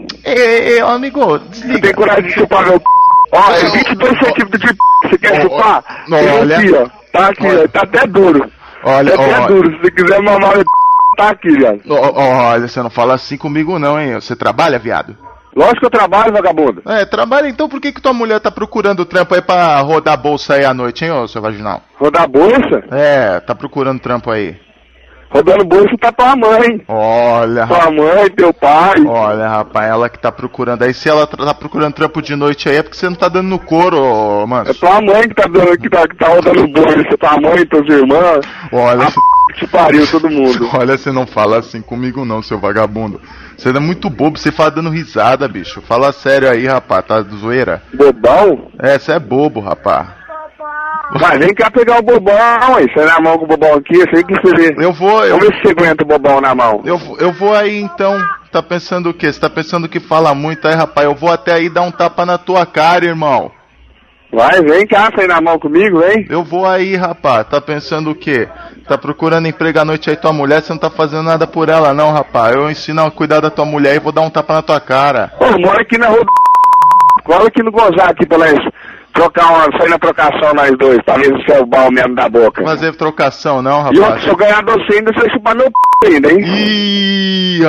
Ei, ô, amigo, desliga. Você tem coragem de chupar meu p... Ó, é vinte e dois centímetros de p... Você quer chupar? Olha. Aqui, ó. Tá aqui, ó. Tá até duro. Olha, tá até olha. duro. Se você quiser mamar meu p... tá aqui, viado. Olha, você não fala assim comigo não, hein? Você trabalha, viado? Lógico que eu trabalho, vagabundo. É, trabalha, então por que que tua mulher tá procurando trampo aí pra rodar a bolsa aí à noite, hein, ô, seu vaginal? Rodar a bolsa? É, tá procurando trampo aí. Rodando bolsa tá tua mãe. Olha, Tua mãe, teu pai. Olha, rapaz, ela que tá procurando aí. Se ela tá procurando trampo de noite aí, é porque você não tá dando no couro, ô, mano. É tua mãe que tá, dando, que tá, que tá rodando bolsa. Tua mãe, teus irmãos. Olha, a p... que te pariu, todo mundo. Olha, você não fala assim comigo não, seu vagabundo. Você é muito bobo, você fala dando risada, bicho. Fala sério aí, rapaz, tá de zoeira? Bobão? É, você é bobo, rapaz. Mas vem cá pegar o bobão, aí. Sai na mão com o bobão aqui, eu sei que você vê. Eu vou, eu... Vamos ver se você aguenta o bobão na mão. Eu, eu vou aí então. Tá pensando o quê? Você tá pensando que fala muito aí, rapaz? Eu vou até aí dar um tapa na tua cara, irmão. Vai, vem cá, sai na mão comigo, vem. Eu vou aí, rapaz. Tá pensando o quê? Tá procurando emprego à noite aí tua mulher, você não tá fazendo nada por ela não, rapaz. Eu ensino a cuidar da tua mulher e vou dar um tapa na tua cara. Ô, mora aqui na rua do... Cola aqui no Gonzaga, aqui pra nós trocar uma... Sair na trocação nós dois, pra ver se é o bal mesmo da boca. Fazer trocação não, rapaz. E eu, se eu ganhar doce ainda, você vai chupar meu p... ainda, hein? Ih,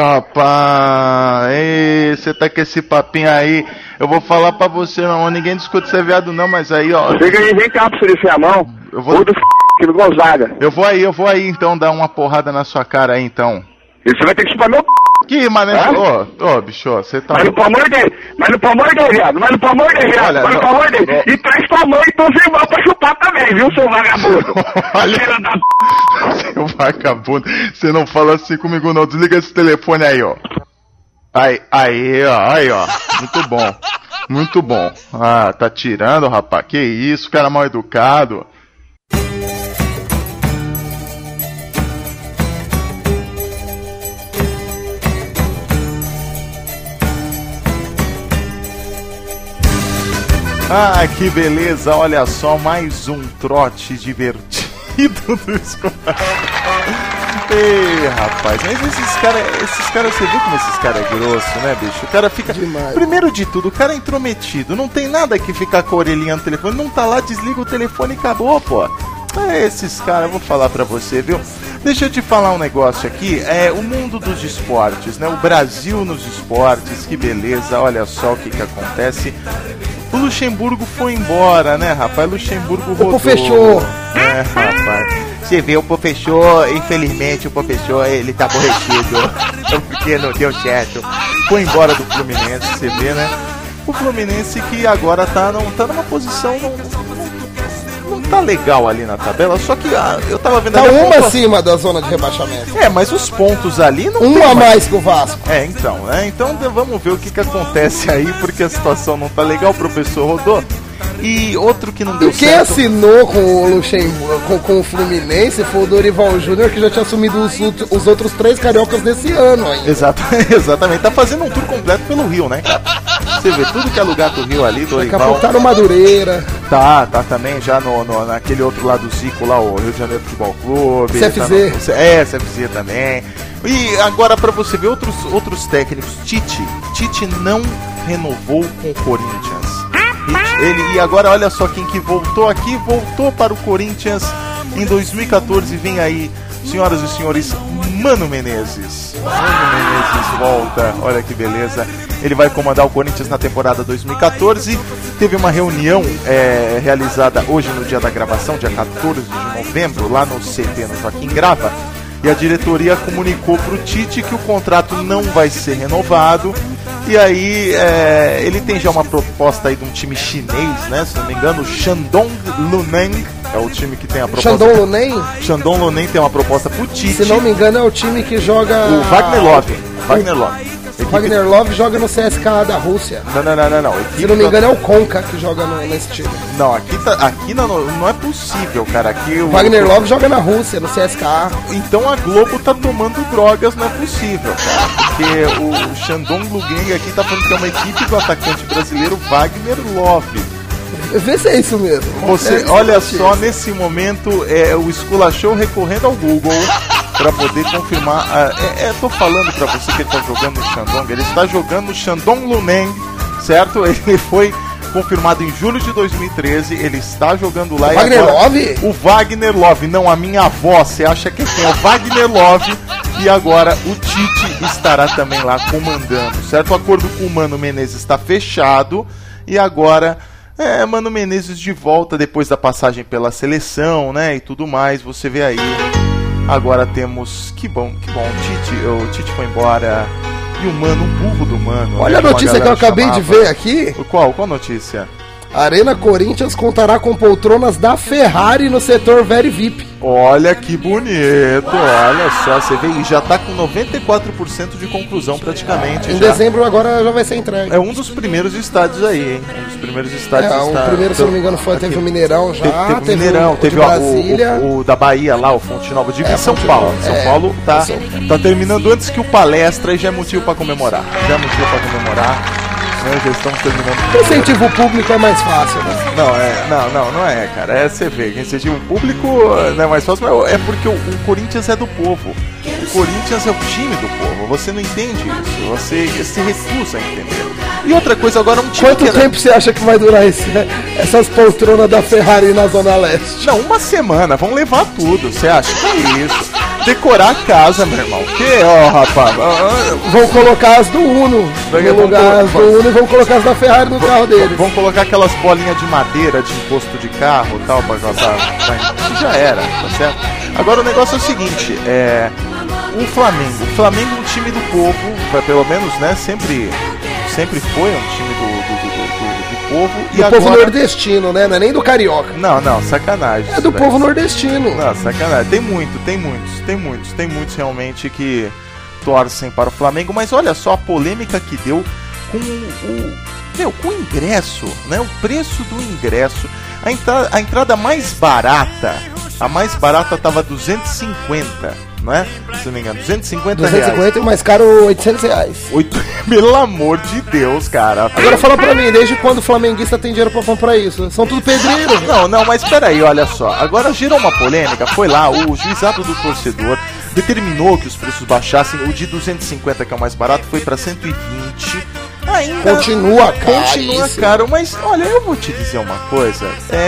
rapaz. Ei, você tá com esse papinho aí. Eu vou falar pra você, não. Ninguém discute ser viado não, mas aí, ó. Chega aí, vem cá pra você descer a mão. Eu vou... do f... aqui no Gonzaga. Eu vou aí, eu vou aí então dar uma porrada na sua cara aí então. E você vai ter que chupar meu p... Que maneiro. Ô, ô, bicho, você tá... Mas no pau morder, mas no pau morder, viado. Mas no pau morder, viado. Olha, mas no pau morder. E traz tua mãe e teus irmãos pra chupar também, viu, seu vagabundo? Olha, da p... seu vagabundo. Você não fala assim comigo não. Desliga esse telefone aí, ó. Aí, aí, ó, aí, ó. Muito bom. Muito bom. Ah, tá tirando, rapaz. Que isso, cara mal educado. Ah, que beleza. Olha só, mais um trote divertido do Escolar. Ei, rapaz, mas esses caras, esses caras, você vê como esses caras é grosso, né, bicho? O cara fica... Demais. Primeiro de tudo, o cara é intrometido, não tem nada que ficar com a orelhinha no telefone, não tá lá, desliga o telefone e acabou, pô. É, esses caras, eu vou falar pra você, viu? Deixa eu te falar um negócio aqui, é o mundo dos esportes, né? O Brasil nos esportes, que beleza, olha só o que que acontece. O Luxemburgo foi embora, né, rapaz? O Luxemburgo rodou. O fechou. É, rapaz. Você vê, o professor, infelizmente, o professor, ele tá aborrecido, porque não deu certo. Foi embora do Fluminense, você vê, né? O Fluminense que agora tá, não, tá numa posição... Não, não tá legal ali na tabela, só que ah, eu tava vendo... Tá ali uma pontua... acima da zona de rebaixamento. É, mas os pontos ali não Um tem a mais... mais que o Vasco. É, então, né? Então vamos ver o que que acontece aí, porque a situação não tá legal, o professor rodou. E outro que não deu e quem certo... assinou com o Luxemburgo, com, com o Fluminense, foi o Dorival Júnior, que já tinha assumido os, os outros três cariocas desse ano ainda. Exato, exatamente, tá fazendo um tour completo pelo Rio, né, cara? Você vê tudo que é lugar do Rio ali, Dorival... Daqui a pouco tá no Madureira. Tá, tá também já no, no, naquele outro lado do Zico lá, o Rio de Janeiro Futebol Clube. C F Z. Tá no, é, C F Z também. E agora pra você ver outros, outros técnicos, Tite. Tite não renovou com o Corinthians. Ele, e agora olha só quem que voltou aqui, voltou para o Corinthians em dois mil e quatorze, vem aí senhoras e senhores, Mano Menezes. Mano Menezes volta, olha que beleza. Ele vai comandar o Corinthians na temporada dois mil e catorze. Teve uma reunião é, realizada hoje no dia da gravação, dia quatorze de novembro, lá no C T, no Joaquim Grava. E a diretoria comunicou para o Tite que o contrato não vai ser renovado. E aí, é, ele tem já uma proposta aí de um time chinês, né? Se não me engano, o Shandong Luneng é o time que tem a proposta. Shandong Luneng? Shandong Luneng tem uma proposta pro Tite. Se não me engano, é o time que joga... O Wagner Love. Wagner Love. Equipe... Wagner Love joga no C S K A da Rússia. Não, não, não, não. não. Se não me engano, é o Conca que joga no, nesse time. Não, aqui, tá, aqui não, não é possível, cara. Aqui o Wagner Love joga na Rússia, no C S K A. Então a Globo tá tomando drogas, não é possível, cara. Porque o Shandong Luneng aqui tá falando que é uma equipe do atacante brasileiro Wagner Love. Vê se é isso mesmo. Você, é olha só, nesse momento, é o Esculachou recorrendo ao Google para poder confirmar. Uh, é, é, tô falando para você que ele tá jogando no Shandong. Ele está jogando no Shandong Luneng, certo? Ele foi confirmado em julho de dois mil e treze. Ele está jogando lá. O Wagner agora, Love? O Wagner Love, não, a minha avó. Você acha que quem é o Wagner Love? E agora o Tite estará também lá comandando, certo? O acordo com o Mano Menezes está fechado. E agora... É, Mano Menezes de volta depois da passagem pela seleção, né, e tudo mais, você vê aí. Agora temos, que bom, que bom, o Tite, o Tite foi embora e o Mano, o burro do Mano. Olha né, a notícia que eu acabei chamava. de ver aqui. Qual? Qual notícia? Arena Corinthians contará com poltronas da Ferrari no setor Very V I P. Olha que bonito, olha só, você vê, e já tá com noventa e quatro por cento de conclusão praticamente. Em já. dezembro agora já vai ser entregue. É um dos primeiros estádios aí, hein? Um dos primeiros estádios. É, o está... primeiro, se não me engano, foi, teve o Mineirão já. Teve, teve o teve Mineirão, o, teve o, Brasília. o, o, o da Bahia lá, o Fonte Nova. Digo é, em São Fonte Paulo. Nova. São é, Paulo tá, é tá terminando antes que o Palestra e já é motivo pra comemorar. Já é motivo pra comemorar. Nós já estamos terminando. Incentivo público é mais fácil, né? Não, é, não, não, não é, cara. É você vê. Incentivo público não é mais fácil, mas é porque o, o Corinthians é do povo. O Corinthians é o time do povo. Você não entende isso. Você se recusa a entender. E outra coisa, agora um time. Quanto que era... tempo você acha que vai durar esse, essas poltronas da Ferrari na Zona Leste? Não, uma semana. Vão levar tudo. Você acha que é isso? Decorar a casa, meu irmão. Que, ó, oh, rapaz. Vão colocar as do Uno no lugar as do Uno e vão colocar as da Ferrari no carro deles. Vão colocar aquelas bolinhas de madeira de imposto de carro e tal, pra causar. Já era, tá certo? Agora o negócio é o seguinte, é. O Flamengo. O Flamengo é um time do povo, pelo menos, né? Sempre, sempre foi um time do, do, do, do, do povo. Do e povo agora... nordestino, né? Não é nem do carioca. Não, não, sacanagem. É do daí. povo nordestino. Não, sacanagem. Tem muito, tem muitos, tem muitos, tem muitos realmente que torcem para o Flamengo. Mas olha só a polêmica que deu com o, meu, com o ingresso, né? O preço do ingresso. A, entra, a entrada mais barata, a mais barata tava duzentos e cinquenta, não é? Se não me engano, duzentos e cinquenta reais. duzentos e cinquenta e o mais caro oitocentos reais. Oito... Pelo amor de Deus, cara. Agora fala pra mim, desde quando o flamenguista tem dinheiro pra comprar isso? São tudo pedreiros. Não, não, mas peraí, olha só. Agora gerou uma polêmica, foi lá, o juizado do torcedor determinou que os preços baixassem. O de duzentos e cinquenta, que é o mais barato, foi pra cento e vinte. Ainda continua caro. Continua caro, mas olha, eu vou te dizer uma coisa.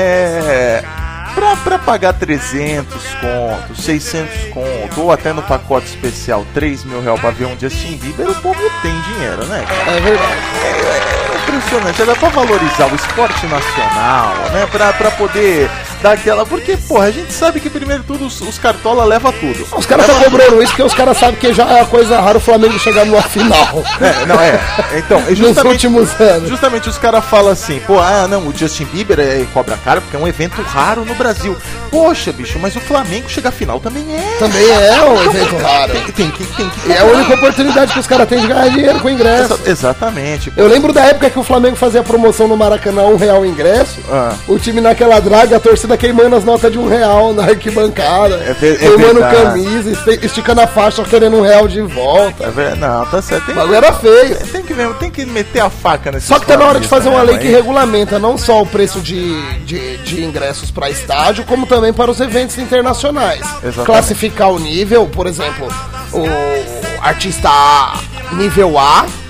É... Pra, pra pagar trezentos contos, seiscentos contos, ou até no pacote especial três mil reais pra ver um Justin Bieber, o povo tem dinheiro, né? É verdade. É, é impressionante, dá pra valorizar o esporte nacional, né? Pra, pra poder dar aquela... Porque, porra, a gente sabe que primeiro tudo os, os cartola levam tudo. Os caras estão cobrando isso porque os caras sabem que já é coisa rara o Flamengo chegar numa final. É, não, é. Então, justamente, nos últimos anos. Justamente os caras falam assim, pô, ah, não, o Justin Bieber é, cobra caro porque é um evento raro no Brasil. Poxa, bicho, mas o Flamengo chegar à final também é. Também é um evento raro. Tem, tem, tem, tem que é a única oportunidade que os caras têm de ganhar dinheiro com ingresso. Exa- exatamente. Eu lembro da época que o Flamengo fazia promoção no Maracanã, um real o ingresso. Ah. O time naquela draga, a torcida queimando as notas de um real na arquibancada. É, ver, queimando é camisa, esticando a faixa, querendo um real de volta. É ver, não, tá certo. Tem, o bagulho era feio. Tem, tem, que, tem que meter a faca nesse. Só que tá na hora de fazer uma lei que regulamenta não só o preço de, de, de ingressos para estádio, como também para os eventos internacionais. Exatamente. Classificar o nível, por exemplo, o artista A, nível A,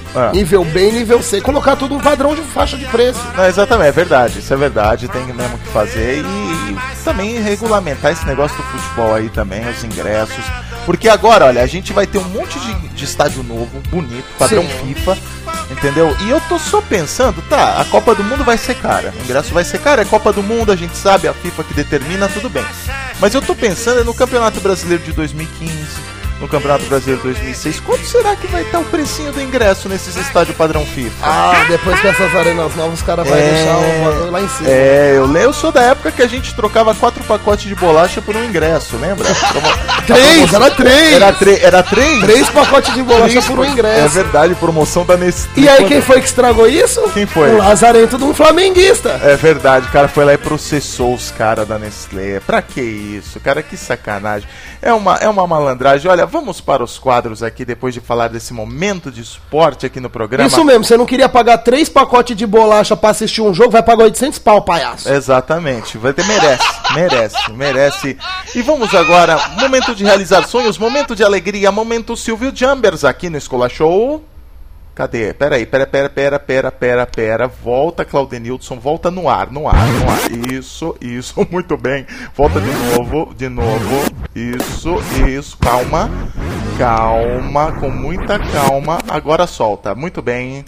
ah. nível B e nível C, colocar tudo um padrão de faixa de preço. Não, exatamente, é verdade, isso é verdade, tem mesmo que fazer e, e também regulamentar esse negócio do futebol aí também, os ingressos, porque agora, olha, a gente vai ter um monte de, de estádio novo, bonito, padrão Sim. FIFA, entendeu? E eu tô só pensando, tá, a Copa do Mundo vai ser cara, o ingresso vai ser caro, é Copa do Mundo, a gente sabe, a FIFA que determina, tudo bem. Mas eu tô pensando no Campeonato Brasileiro de dois mil e quinze, no Campeonato Brasileiro dois mil e seis, quanto será que vai estar o precinho do ingresso nesses estádios padrão FIFA? Ah, depois que essas arenas novas, os caras vão é... deixar o valor lá em cima. É, eu, eu sou da época que a gente trocava quatro pacotes de bolacha por um ingresso, lembra? Como... três, era três! Era, tre... era três? Três pacotes de bolacha três por um ingresso. É verdade, promoção da Nestlé. E aí quem foi que estragou isso? Quem foi? O Lazarento de um flamenguista. É verdade, o cara foi lá e processou os caras da Nestlé. Pra que isso, cara? Que sacanagem. É uma, é uma malandragem. Olha, vamos para os quadros aqui, depois de falar desse momento de esporte aqui no programa. Isso mesmo, você não queria pagar três pacotes de bolacha pra assistir um jogo, vai pagar oitocentos pau, palhaço. Exatamente, vai ter, merece, merece, merece. E vamos agora, momento de realizar sonhos, momento de alegria, momento Silvio Jambers aqui no Escola Show. Cadê? Pera aí, pera, pera, pera, pera, pera, pera. Volta, Claudenilson, volta no ar, no ar, no ar. Isso, isso, muito bem. Volta de novo, de novo. Isso, isso, calma. Calma, com muita calma. Agora solta, muito bem.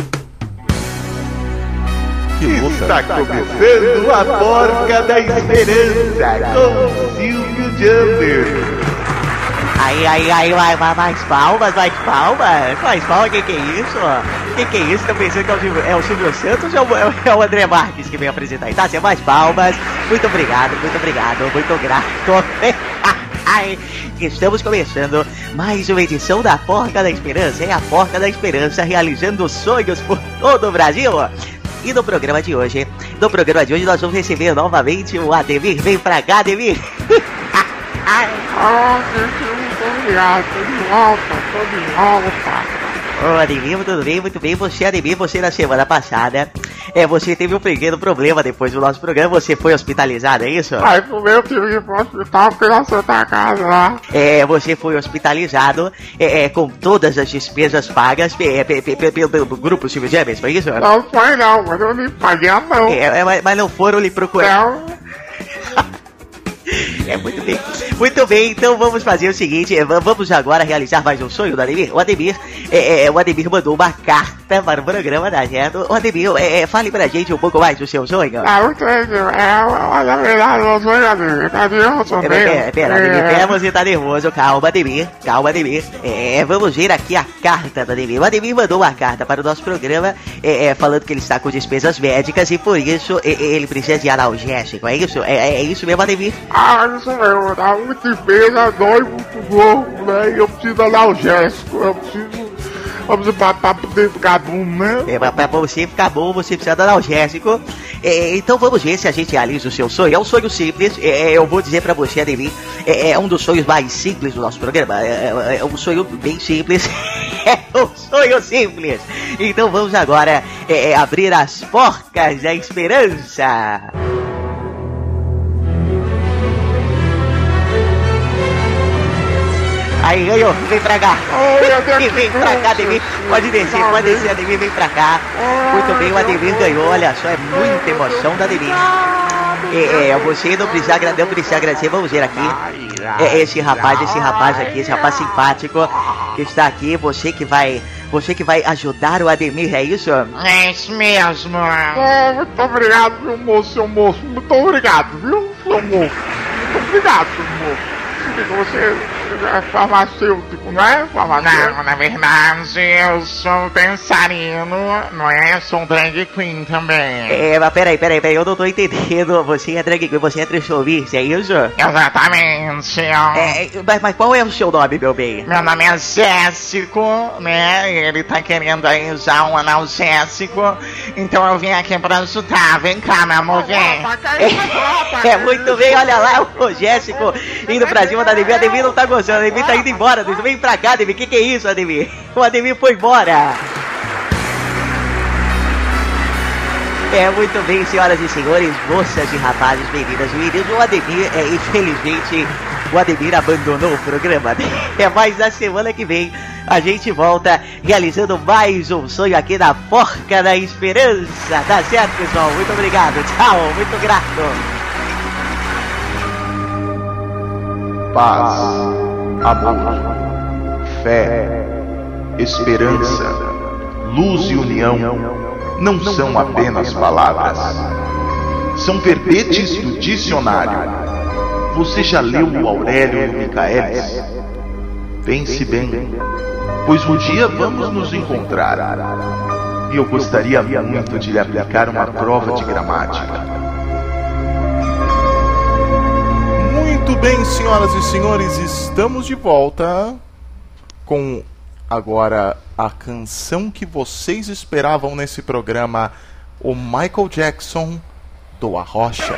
Que luta. Está começando a Porca da Esperança com Silvio Jambers. Aí, aí, aí, vai, vai, mais palmas, mais palmas, mais palmas, que que é isso? Que que é isso? Tá pensando que é o Silvio, é o Silvio Santos ou é o, é o André Marques que vem apresentar aí? Tá, assim, mais palmas, muito obrigado, muito obrigado, muito grato. Ai, estamos começando mais uma edição da Porca da Esperança, é a Porca da Esperança realizando sonhos por todo o Brasil. E no programa de hoje, no programa de hoje nós vamos receber novamente o Ademir, vem pra cá, Ademir. Ai, obrigado, tô de volta, tô de volta. Ô, Ademir, tudo bem, muito bem. Você, Ademir, você na semana passada, é, você teve um pequeno problema depois do nosso programa, você foi hospitalizado, é isso? Ai, primeiro eu tive que ir pro hospital pela Santa Casa lá. É, você foi hospitalizado, é, é, com todas as despesas pagas é, pelo, pelo grupo Silvio Jambers, foi isso? Não foi não, mas eu nem paguei não. É, é, mas não foram lhe procurar. Não. É, muito bem, muito bem, então vamos fazer o seguinte, vamos agora realizar mais um sonho do Ademir. O Ademir, é, é, o Ademir mandou uma carta para o programa, tá certo? O Ademir, é, fale pra gente um pouco mais do seu sonho. Ah, muito bem, é, na verdade, o sonho, Ademir, tá nervoso mesmo. Pera, pera, Ademir, pera, você tá nervoso, calma, Ademir, calma, Ademir. É, vamos ver aqui a carta do Ademir. O Ademir mandou uma carta para o nosso programa, é, é, falando que ele está com despesas médicas e por isso é, ele precisa de analgésico, é isso? É, é isso mesmo, Ademir? Ah, isso mesmo, dá muita despesa, dói muito gordo, né? E eu preciso de analgésico, eu preciso. Vamos pra, pra poder ficar bom, né? É, pra, pra você ficar bom, você precisa de analgésico. É, então vamos ver se a gente realiza o seu sonho. É um sonho simples, é, eu vou dizer pra você, Ademir, é, é um dos sonhos mais simples do nosso programa. É, é, é um sonho bem simples. É um sonho simples. Então vamos agora é, abrir as porcas da esperança. Aí, ganhou, vem pra cá. Oh, vem, vem pra cá, Ademir. Pode descer, pode descer, Ademir, vem pra cá. Muito bem, o Ademir ganhou, olha só, é muita emoção da Ademir. É, é, você não precisa, não precisa agradecer, vamos ver aqui. É, esse rapaz, esse rapaz aqui, esse rapaz simpático que está aqui, você que vai, você que vai ajudar o Ademir, é isso? É isso mesmo. Oh, muito obrigado, meu moço, seu moço, muito obrigado, viu, seu moço. Muito obrigado, seu moço. Você é farmacêutico, não é? Farmacêutico? Não, na verdade, eu sou dançarino, não é? Eu sou um drag queen também. É, mas peraí, peraí, peraí, eu não tô entendendo. Você é drag queen, você é transformista, é isso? Exatamente. É, mas, mas qual é o seu nome, meu bem? Meu nome é Jéssico, né? Ele tá querendo aí usar um analgésico, então eu vim aqui pra ajudar. Vem cá, meu amor, vem. É, é muito bem, olha lá o Jéssico indo pra cima da Ademir. A Ademir não tá gostando, a Ademir tá indo embora. Vem pra cá, Ademir, que que é isso, Ademir? O Ademir foi embora. É, muito bem, senhoras e senhores, moças e rapazes, meninas e meninos, o Ademir, é, infelizmente, o Ademir abandonou o programa. É, mas na semana que vem, a gente volta realizando mais um sonho aqui na Porca da Esperança. Tá certo, pessoal? Muito obrigado. Tchau, muito grato. Paz, amor, fé, esperança, luz e união não são apenas palavras. São verbetes do dicionário. Você já leu o Aurélio Michaelis? Pense bem, pois um dia vamos nos encontrar. E eu gostaria muito de lhe aplicar uma prova de gramática. Muito bem, senhoras e senhores, estamos de volta com agora a canção que vocês esperavam nesse programa, o Michael Jackson do Arrocha.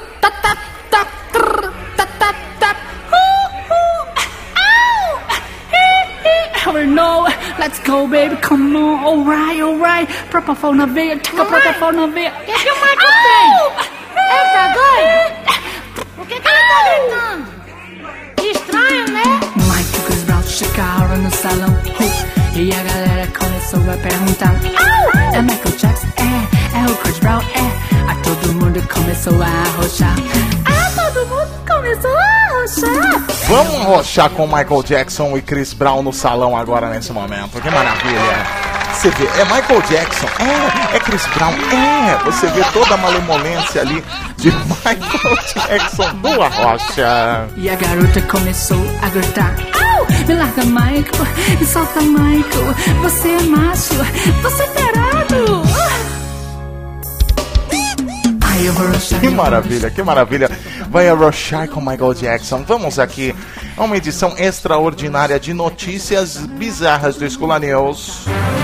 No, let's go, baby, come on, alright, alright. Propofol na veia, taca propofol na veia. O que que o Michael tem? Ele tá doido? Por que que ele tá gritando? Que estranho, né? Michael Chris Brown chegaram no salão, uh, e a galera começou a perguntar: oh, é Michael Jackson? É, é o Chris Brown? É. A todo mundo começou a arrochar. Ah, todo mundo começou a arrochar. Vamos arrochar com Michael Jackson e Chris Brown no salão agora nesse momento. Que maravilha. Você vê, é Michael Jackson, é, é Chris Brown, é. Você vê toda a malemolência ali de Michael Jackson do Arrocha. E a garota começou a gritar: oh, me larga, Michael, me solta, Michael. Você é macho, você é ferado. Que maravilha, que maravilha. Vai arrochar com Michael Jackson. Vamos aqui a uma edição extraordinária de notícias bizarras do Escola News.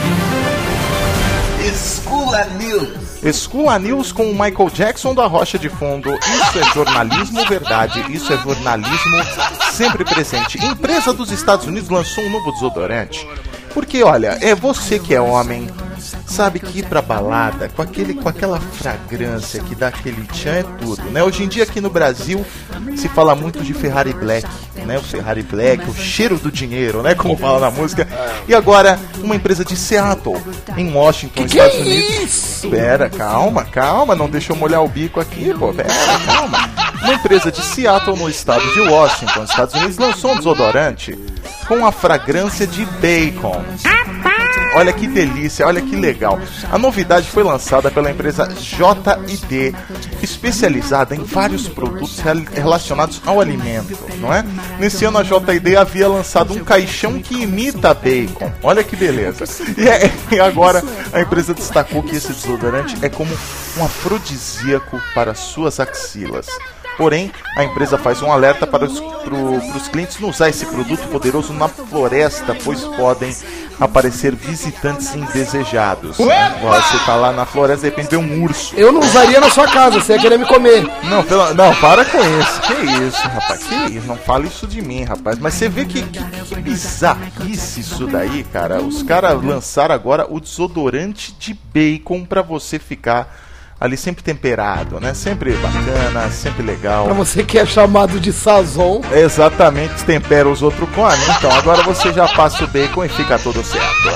Escola News. Escola News com o Michael Jackson da Rocha de fundo. Isso é jornalismo verdade, isso é jornalismo sempre presente. Empresa dos Estados Unidos lançou um novo desodorante. Porque, olha, é você que é homem, sabe que ir pra balada com, aquele, com aquela fragrância que dá aquele tchan é tudo, né? Hoje em dia aqui no Brasil se fala muito de Ferrari Black, né? O Ferrari Black, o cheiro do dinheiro, né? Como fala na música. E agora, uma empresa de Seattle, em Washington, que Estados que Unidos. Isso? Pera, calma, calma, não deixa eu molhar o bico aqui, pô. Pera, calma. Uma empresa de Seattle, no estado de Washington, Estados Unidos, lançou um desodorante com a fragrância de bacon. Olha que delícia, olha que legal. A novidade foi lançada pela empresa J e D, especializada em vários produtos relacionados ao alimento, não é? Nesse ano a J e D havia lançado um caixão que imita bacon. Olha que beleza. E, é, e agora a empresa destacou que esse desodorante é como um afrodisíaco para suas axilas. Porém, a empresa faz um alerta para os, pro, pros clientes não usar esse produto poderoso na floresta, pois podem aparecer visitantes indesejados. Você tá lá na floresta e de repente vê um urso. Eu não usaria na sua casa, você ia querer me comer. Não, pela, não, para com isso. Que isso, rapaz, que isso. Não fala isso de mim, rapaz. Mas você vê que, que, que bizarrice isso daí, cara. Os caras lançaram agora o desodorante de bacon pra você ficar ali sempre temperado, né? Sempre bacana, sempre legal. Pra você que é chamado de sazon. Exatamente, tempera os outros com. Então agora você já passa o bacon e fica tudo certo.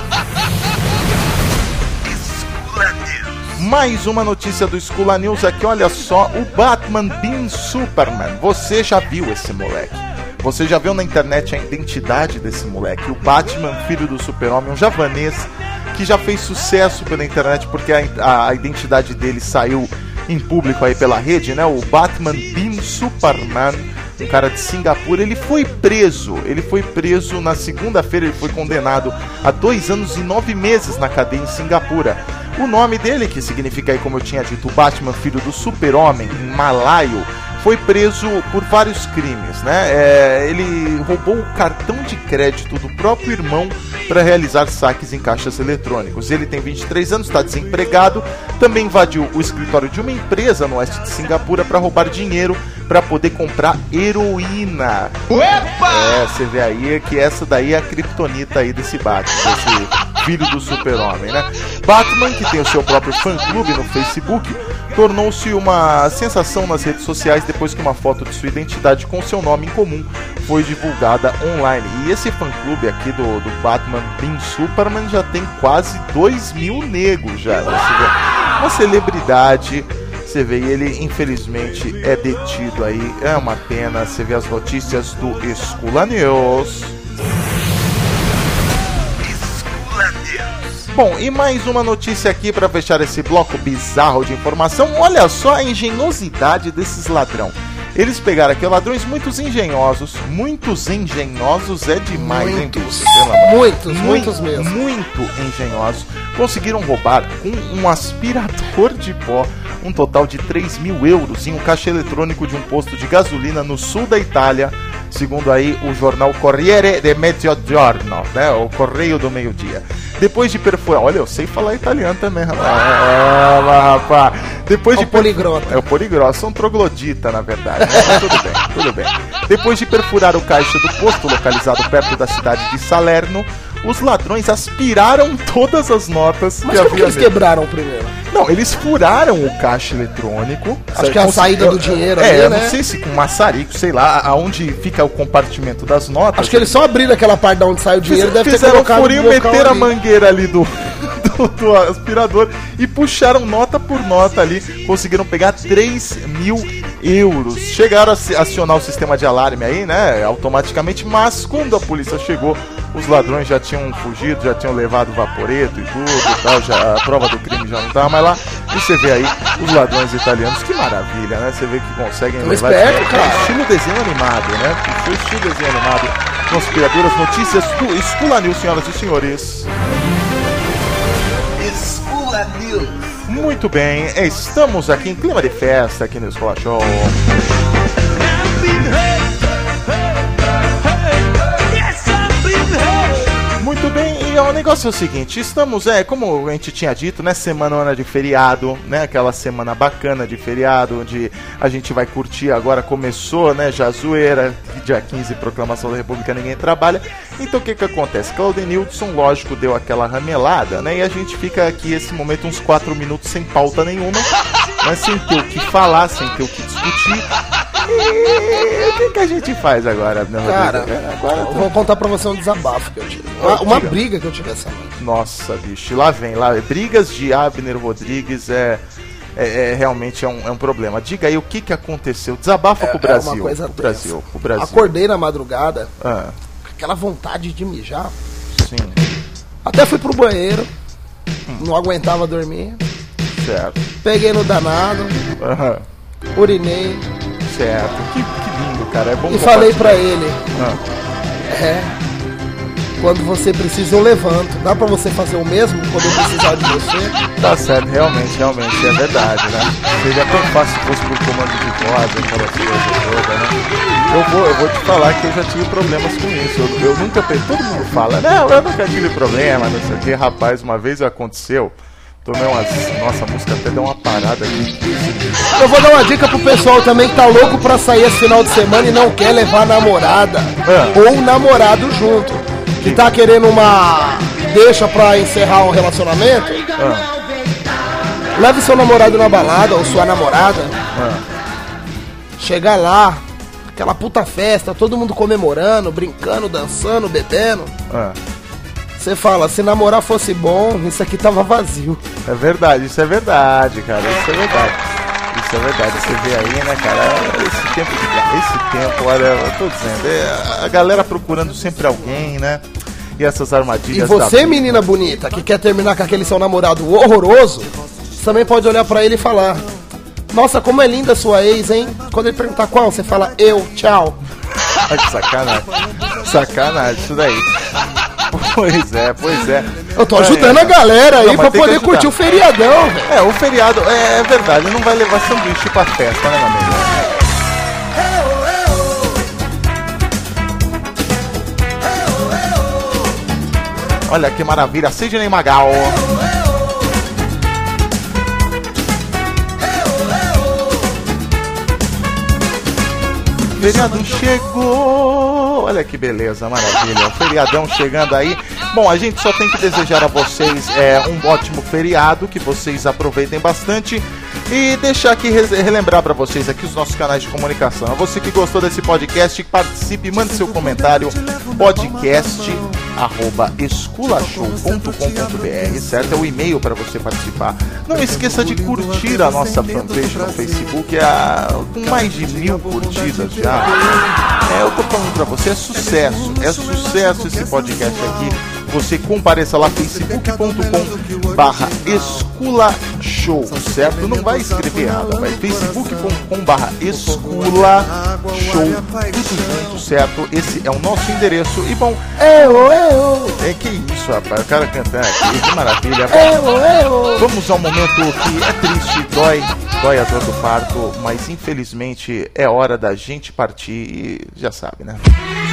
Mais uma notícia do Escola News aqui, olha só, o Batman Bean Superman. Você já viu esse moleque? Você já viu na internet a identidade desse moleque? O Batman, filho do Super-Homem, um javanês que já fez sucesso pela internet porque a, a, a identidade dele saiu em público aí pela rede, né? O Batman Bean Superman, um cara de Singapura, ele foi preso. Ele foi preso na segunda-feira, ele foi condenado a dois anos e nove meses na cadeia em Singapura. O nome dele, que significa aí, como eu tinha dito, Batman, filho do Super-Homem, em malaio, foi preso por vários crimes, né? É, ele roubou o cartão de crédito do próprio irmão para realizar saques em caixas eletrônicos. Ele tem vinte e três anos, está desempregado, também invadiu o escritório de uma empresa no oeste de Singapura para roubar dinheiro para poder comprar heroína. Opa! É, você vê aí que essa daí é a criptonita aí desse Batman, desse filho do Super-Homem, né? Batman, que tem o seu próprio fã-clube no Facebook, tornou-se uma sensação nas redes sociais depois que uma foto de sua identidade com seu nome em comum foi divulgada online. E esse fã-clube aqui do, do Batman Bean Superman já tem quase dois mil negros já. Você vê, uma celebridade, você vê, e ele infelizmente é detido aí. É uma pena, você vê as notícias do Escula News. Bom, e mais uma notícia aqui para fechar esse bloco bizarro de informação. Olha só a engenhosidade desses ladrão. Eles pegaram aqui ladrões muito engenhosos. Muitos engenhosos é demais, muitos, hein, bicho? Muitos, muitos mesmo. Muito engenhosos. Conseguiram roubar com um aspirador de pó um total de três mil euros em um caixa eletrônico de um posto de gasolina no sul da Itália, segundo aí o jornal Corriere de Mezzogiorno, né, o Correio do Meio-Dia. Depois de perfurar... Olha, eu sei falar italiano também, rapaz. Ah, rapaz. Depois de é o poligrota. É o poligrota, são troglodita, na verdade. Mas tudo bem, tudo bem. Depois de perfurar o caixa do posto localizado perto da cidade de Salerno, os ladrões aspiraram todas as notas. Mas que como que eles nele. Quebraram primeiro? Não, eles furaram o caixa eletrônico. Acho que é a saída do dinheiro É, ali, eu né? não sei se com maçarico, sei lá, aonde fica o compartimento das notas. Acho que eles só abriram aquela parte de onde sai o dinheiro, Fiz, deve fizeram ter colocado um furinho, meteram a ali. mangueira ali do, do, do aspirador e puxaram nota por nota ali. Conseguiram pegar três mil euros. Chegaram a acionar o sistema de alarme aí, né, automaticamente, mas quando a polícia chegou, os ladrões já tinham fugido, já tinham levado vaporeto e tudo e tal, já, a prova do crime já não estava mais lá. E você vê aí os ladrões italianos, que maravilha, né? Você vê que conseguem Tô levar esperto, de... cara. É estilo desenho animado, né? Foi estilo desenho animado. Conspiradoras notícias do Escula News, senhoras e senhores. Escula News. Muito bem, estamos aqui em clima de festa aqui no Escola Show. Muito bem, e o negócio é o seguinte, estamos, é, como a gente tinha dito, né, semana de feriado, né, aquela semana bacana de feriado, onde a gente vai curtir, agora começou, né, já a zoeira, dia quinze, proclamação da República, ninguém trabalha. Então o que que acontece? Claudenilson, lógico, deu aquela ramelada, né, e a gente fica aqui esse momento uns quatro minutos sem pauta nenhuma, né, sem ter o que falar, sem ter o que discutir. E o que, que a gente faz agora, meu Cara, Rodrigo? Agora eu tô... vou contar pra você um desabafo que eu tive. Uma, uma briga que eu tive essa noite. Nossa, bicho, lá vem, lá brigas de Abner Rodrigues é, é, é realmente é um, é um problema. Diga aí o que, que aconteceu. Desabafa É, pro Brasil. é uma coisa pro Brasil, pro Brasil. Acordei na madrugada, ah. com aquela vontade de mijar. Sim. Até fui pro banheiro, hum. não aguentava dormir. Certo. Peguei no danado, Aham. urinei. Certo. Que, que lindo, cara. É bom. E falei pra ele, ah. é, quando você precisa eu levanto. Dá pra você fazer o mesmo quando eu precisar de você? Tá certo, realmente, realmente, é verdade, né? Seria tão fácil se fosse por comando de voz, aquelas coisas todas, né? Eu vou, eu vou te falar que eu já tive problemas com isso. Eu, eu nunca pensei, todo mundo fala, não, eu nunca tive problema, não sei o que. Rapaz, uma vez aconteceu, tomei umas... Nossa, a música até deu uma parada aqui. Eu vou dar uma dica pro pessoal também que tá louco pra sair esse final de semana e não quer levar namorada ah. ou namorado junto. Que tá querendo uma deixa pra encerrar um relacionamento. Ah. Leve seu namorado na balada ou sua namorada. Ah. Chegar lá, aquela puta festa, todo mundo comemorando, brincando, dançando, bebendo. Ah. Você fala, se namorar fosse bom, isso aqui tava vazio. É verdade, isso é verdade, cara, isso é verdade. Isso é verdade, você vê aí, né, cara, esse tempo, esse tempo, olha, eu tô dizendo, é a galera procurando sempre alguém, né, e essas armadilhas. E você, da... menina bonita, que quer terminar com aquele seu namorado horroroso, você também pode olhar pra ele e falar, nossa, como é linda sua ex, hein? Quando ele perguntar qual, você fala, eu, tchau. Ai, que sacanagem, sacanagem, isso daí. Pois é, pois é. Eu tô ajudando é, a galera aí não, pra poder curtir o feriadão, velho. É, o feriado, é, é verdade, não vai levar sanduíche pra festa, né, meu amigo? Olha que maravilha, Sidney Magal. Feriado chegou. Oh, olha que beleza, maravilha. O feriadão chegando aí. Bom, a gente só tem que desejar a vocês é, um ótimo feriado, que vocês aproveitem bastante. E deixar aqui, relembrar para vocês aqui os nossos canais de comunicação. A você que gostou desse podcast, participe, mande seu comentário, podcast arroba esculachou ponto com ponto br, certo? É o e-mail para você participar. Não esqueça de curtir a nossa fanpage no Facebook, é a, com mais de mil curtidas já. É, eu tô falando para você, é sucesso, é sucesso esse podcast aqui. Você compareça lá, facebook ponto com barra esculachou, certo? Não vai escrever errado, vai facebook ponto com barra esculachou, tudo junto, certo? Esse é o nosso endereço. E bom, eu, eu. É que isso, rapaz, o cara cantando aqui, que maravilha. Eu, eu. Vamos ao momento que é triste, dói, dói a dor do parto, mas infelizmente é hora da gente partir e já sabe, né?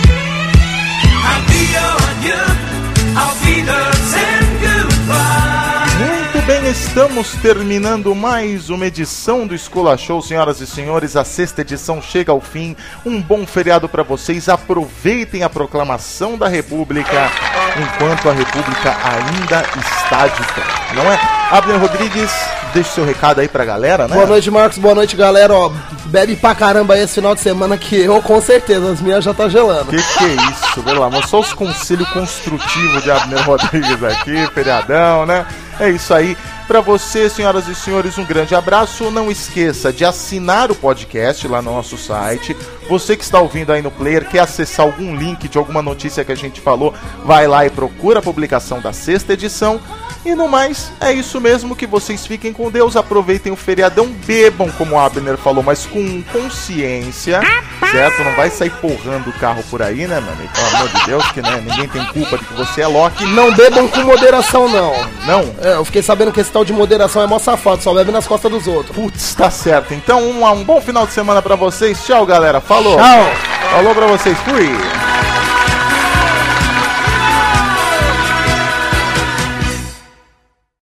Muito bem, estamos terminando mais uma edição do Esculachou, senhoras e senhores. A sexta edição chega ao fim. Um bom feriado para vocês. Aproveitem a proclamação da República enquanto a República ainda está de pé, não é? Abner Rodrigues, deixe seu recado aí pra galera, né? Boa noite, Marcos. Boa noite, galera. Ó, bebe pra caramba esse final de semana que eu, com certeza, as minhas já tá gelando. Que que é isso, pelo amor? Só os conselhos construtivos de Abner Rodrigues aqui, feriadão, né? É isso aí. Pra você, senhoras e senhores, um grande abraço. Não esqueça de assinar o podcast lá no nosso site. Você que está ouvindo aí no player, quer acessar algum link de alguma notícia que a gente falou, vai lá e procura a publicação da sexta edição. E no mais, é isso mesmo, que vocês fiquem com Deus, aproveitem o feriadão, bebam, como o Abner falou, mas com consciência, certo? Não vai sair porrando o carro por aí, né, meu amigo? Pelo amor de Deus, que né, ninguém tem culpa de que você é Loki. Não bebam com moderação, não. Não? É, eu fiquei sabendo que esse tal de moderação é mó safado, só bebe nas costas dos outros. Putz, tá certo. Então, um, um bom final de semana pra vocês. Tchau, galera. Falou. Tchau. Falou pra vocês. Fui.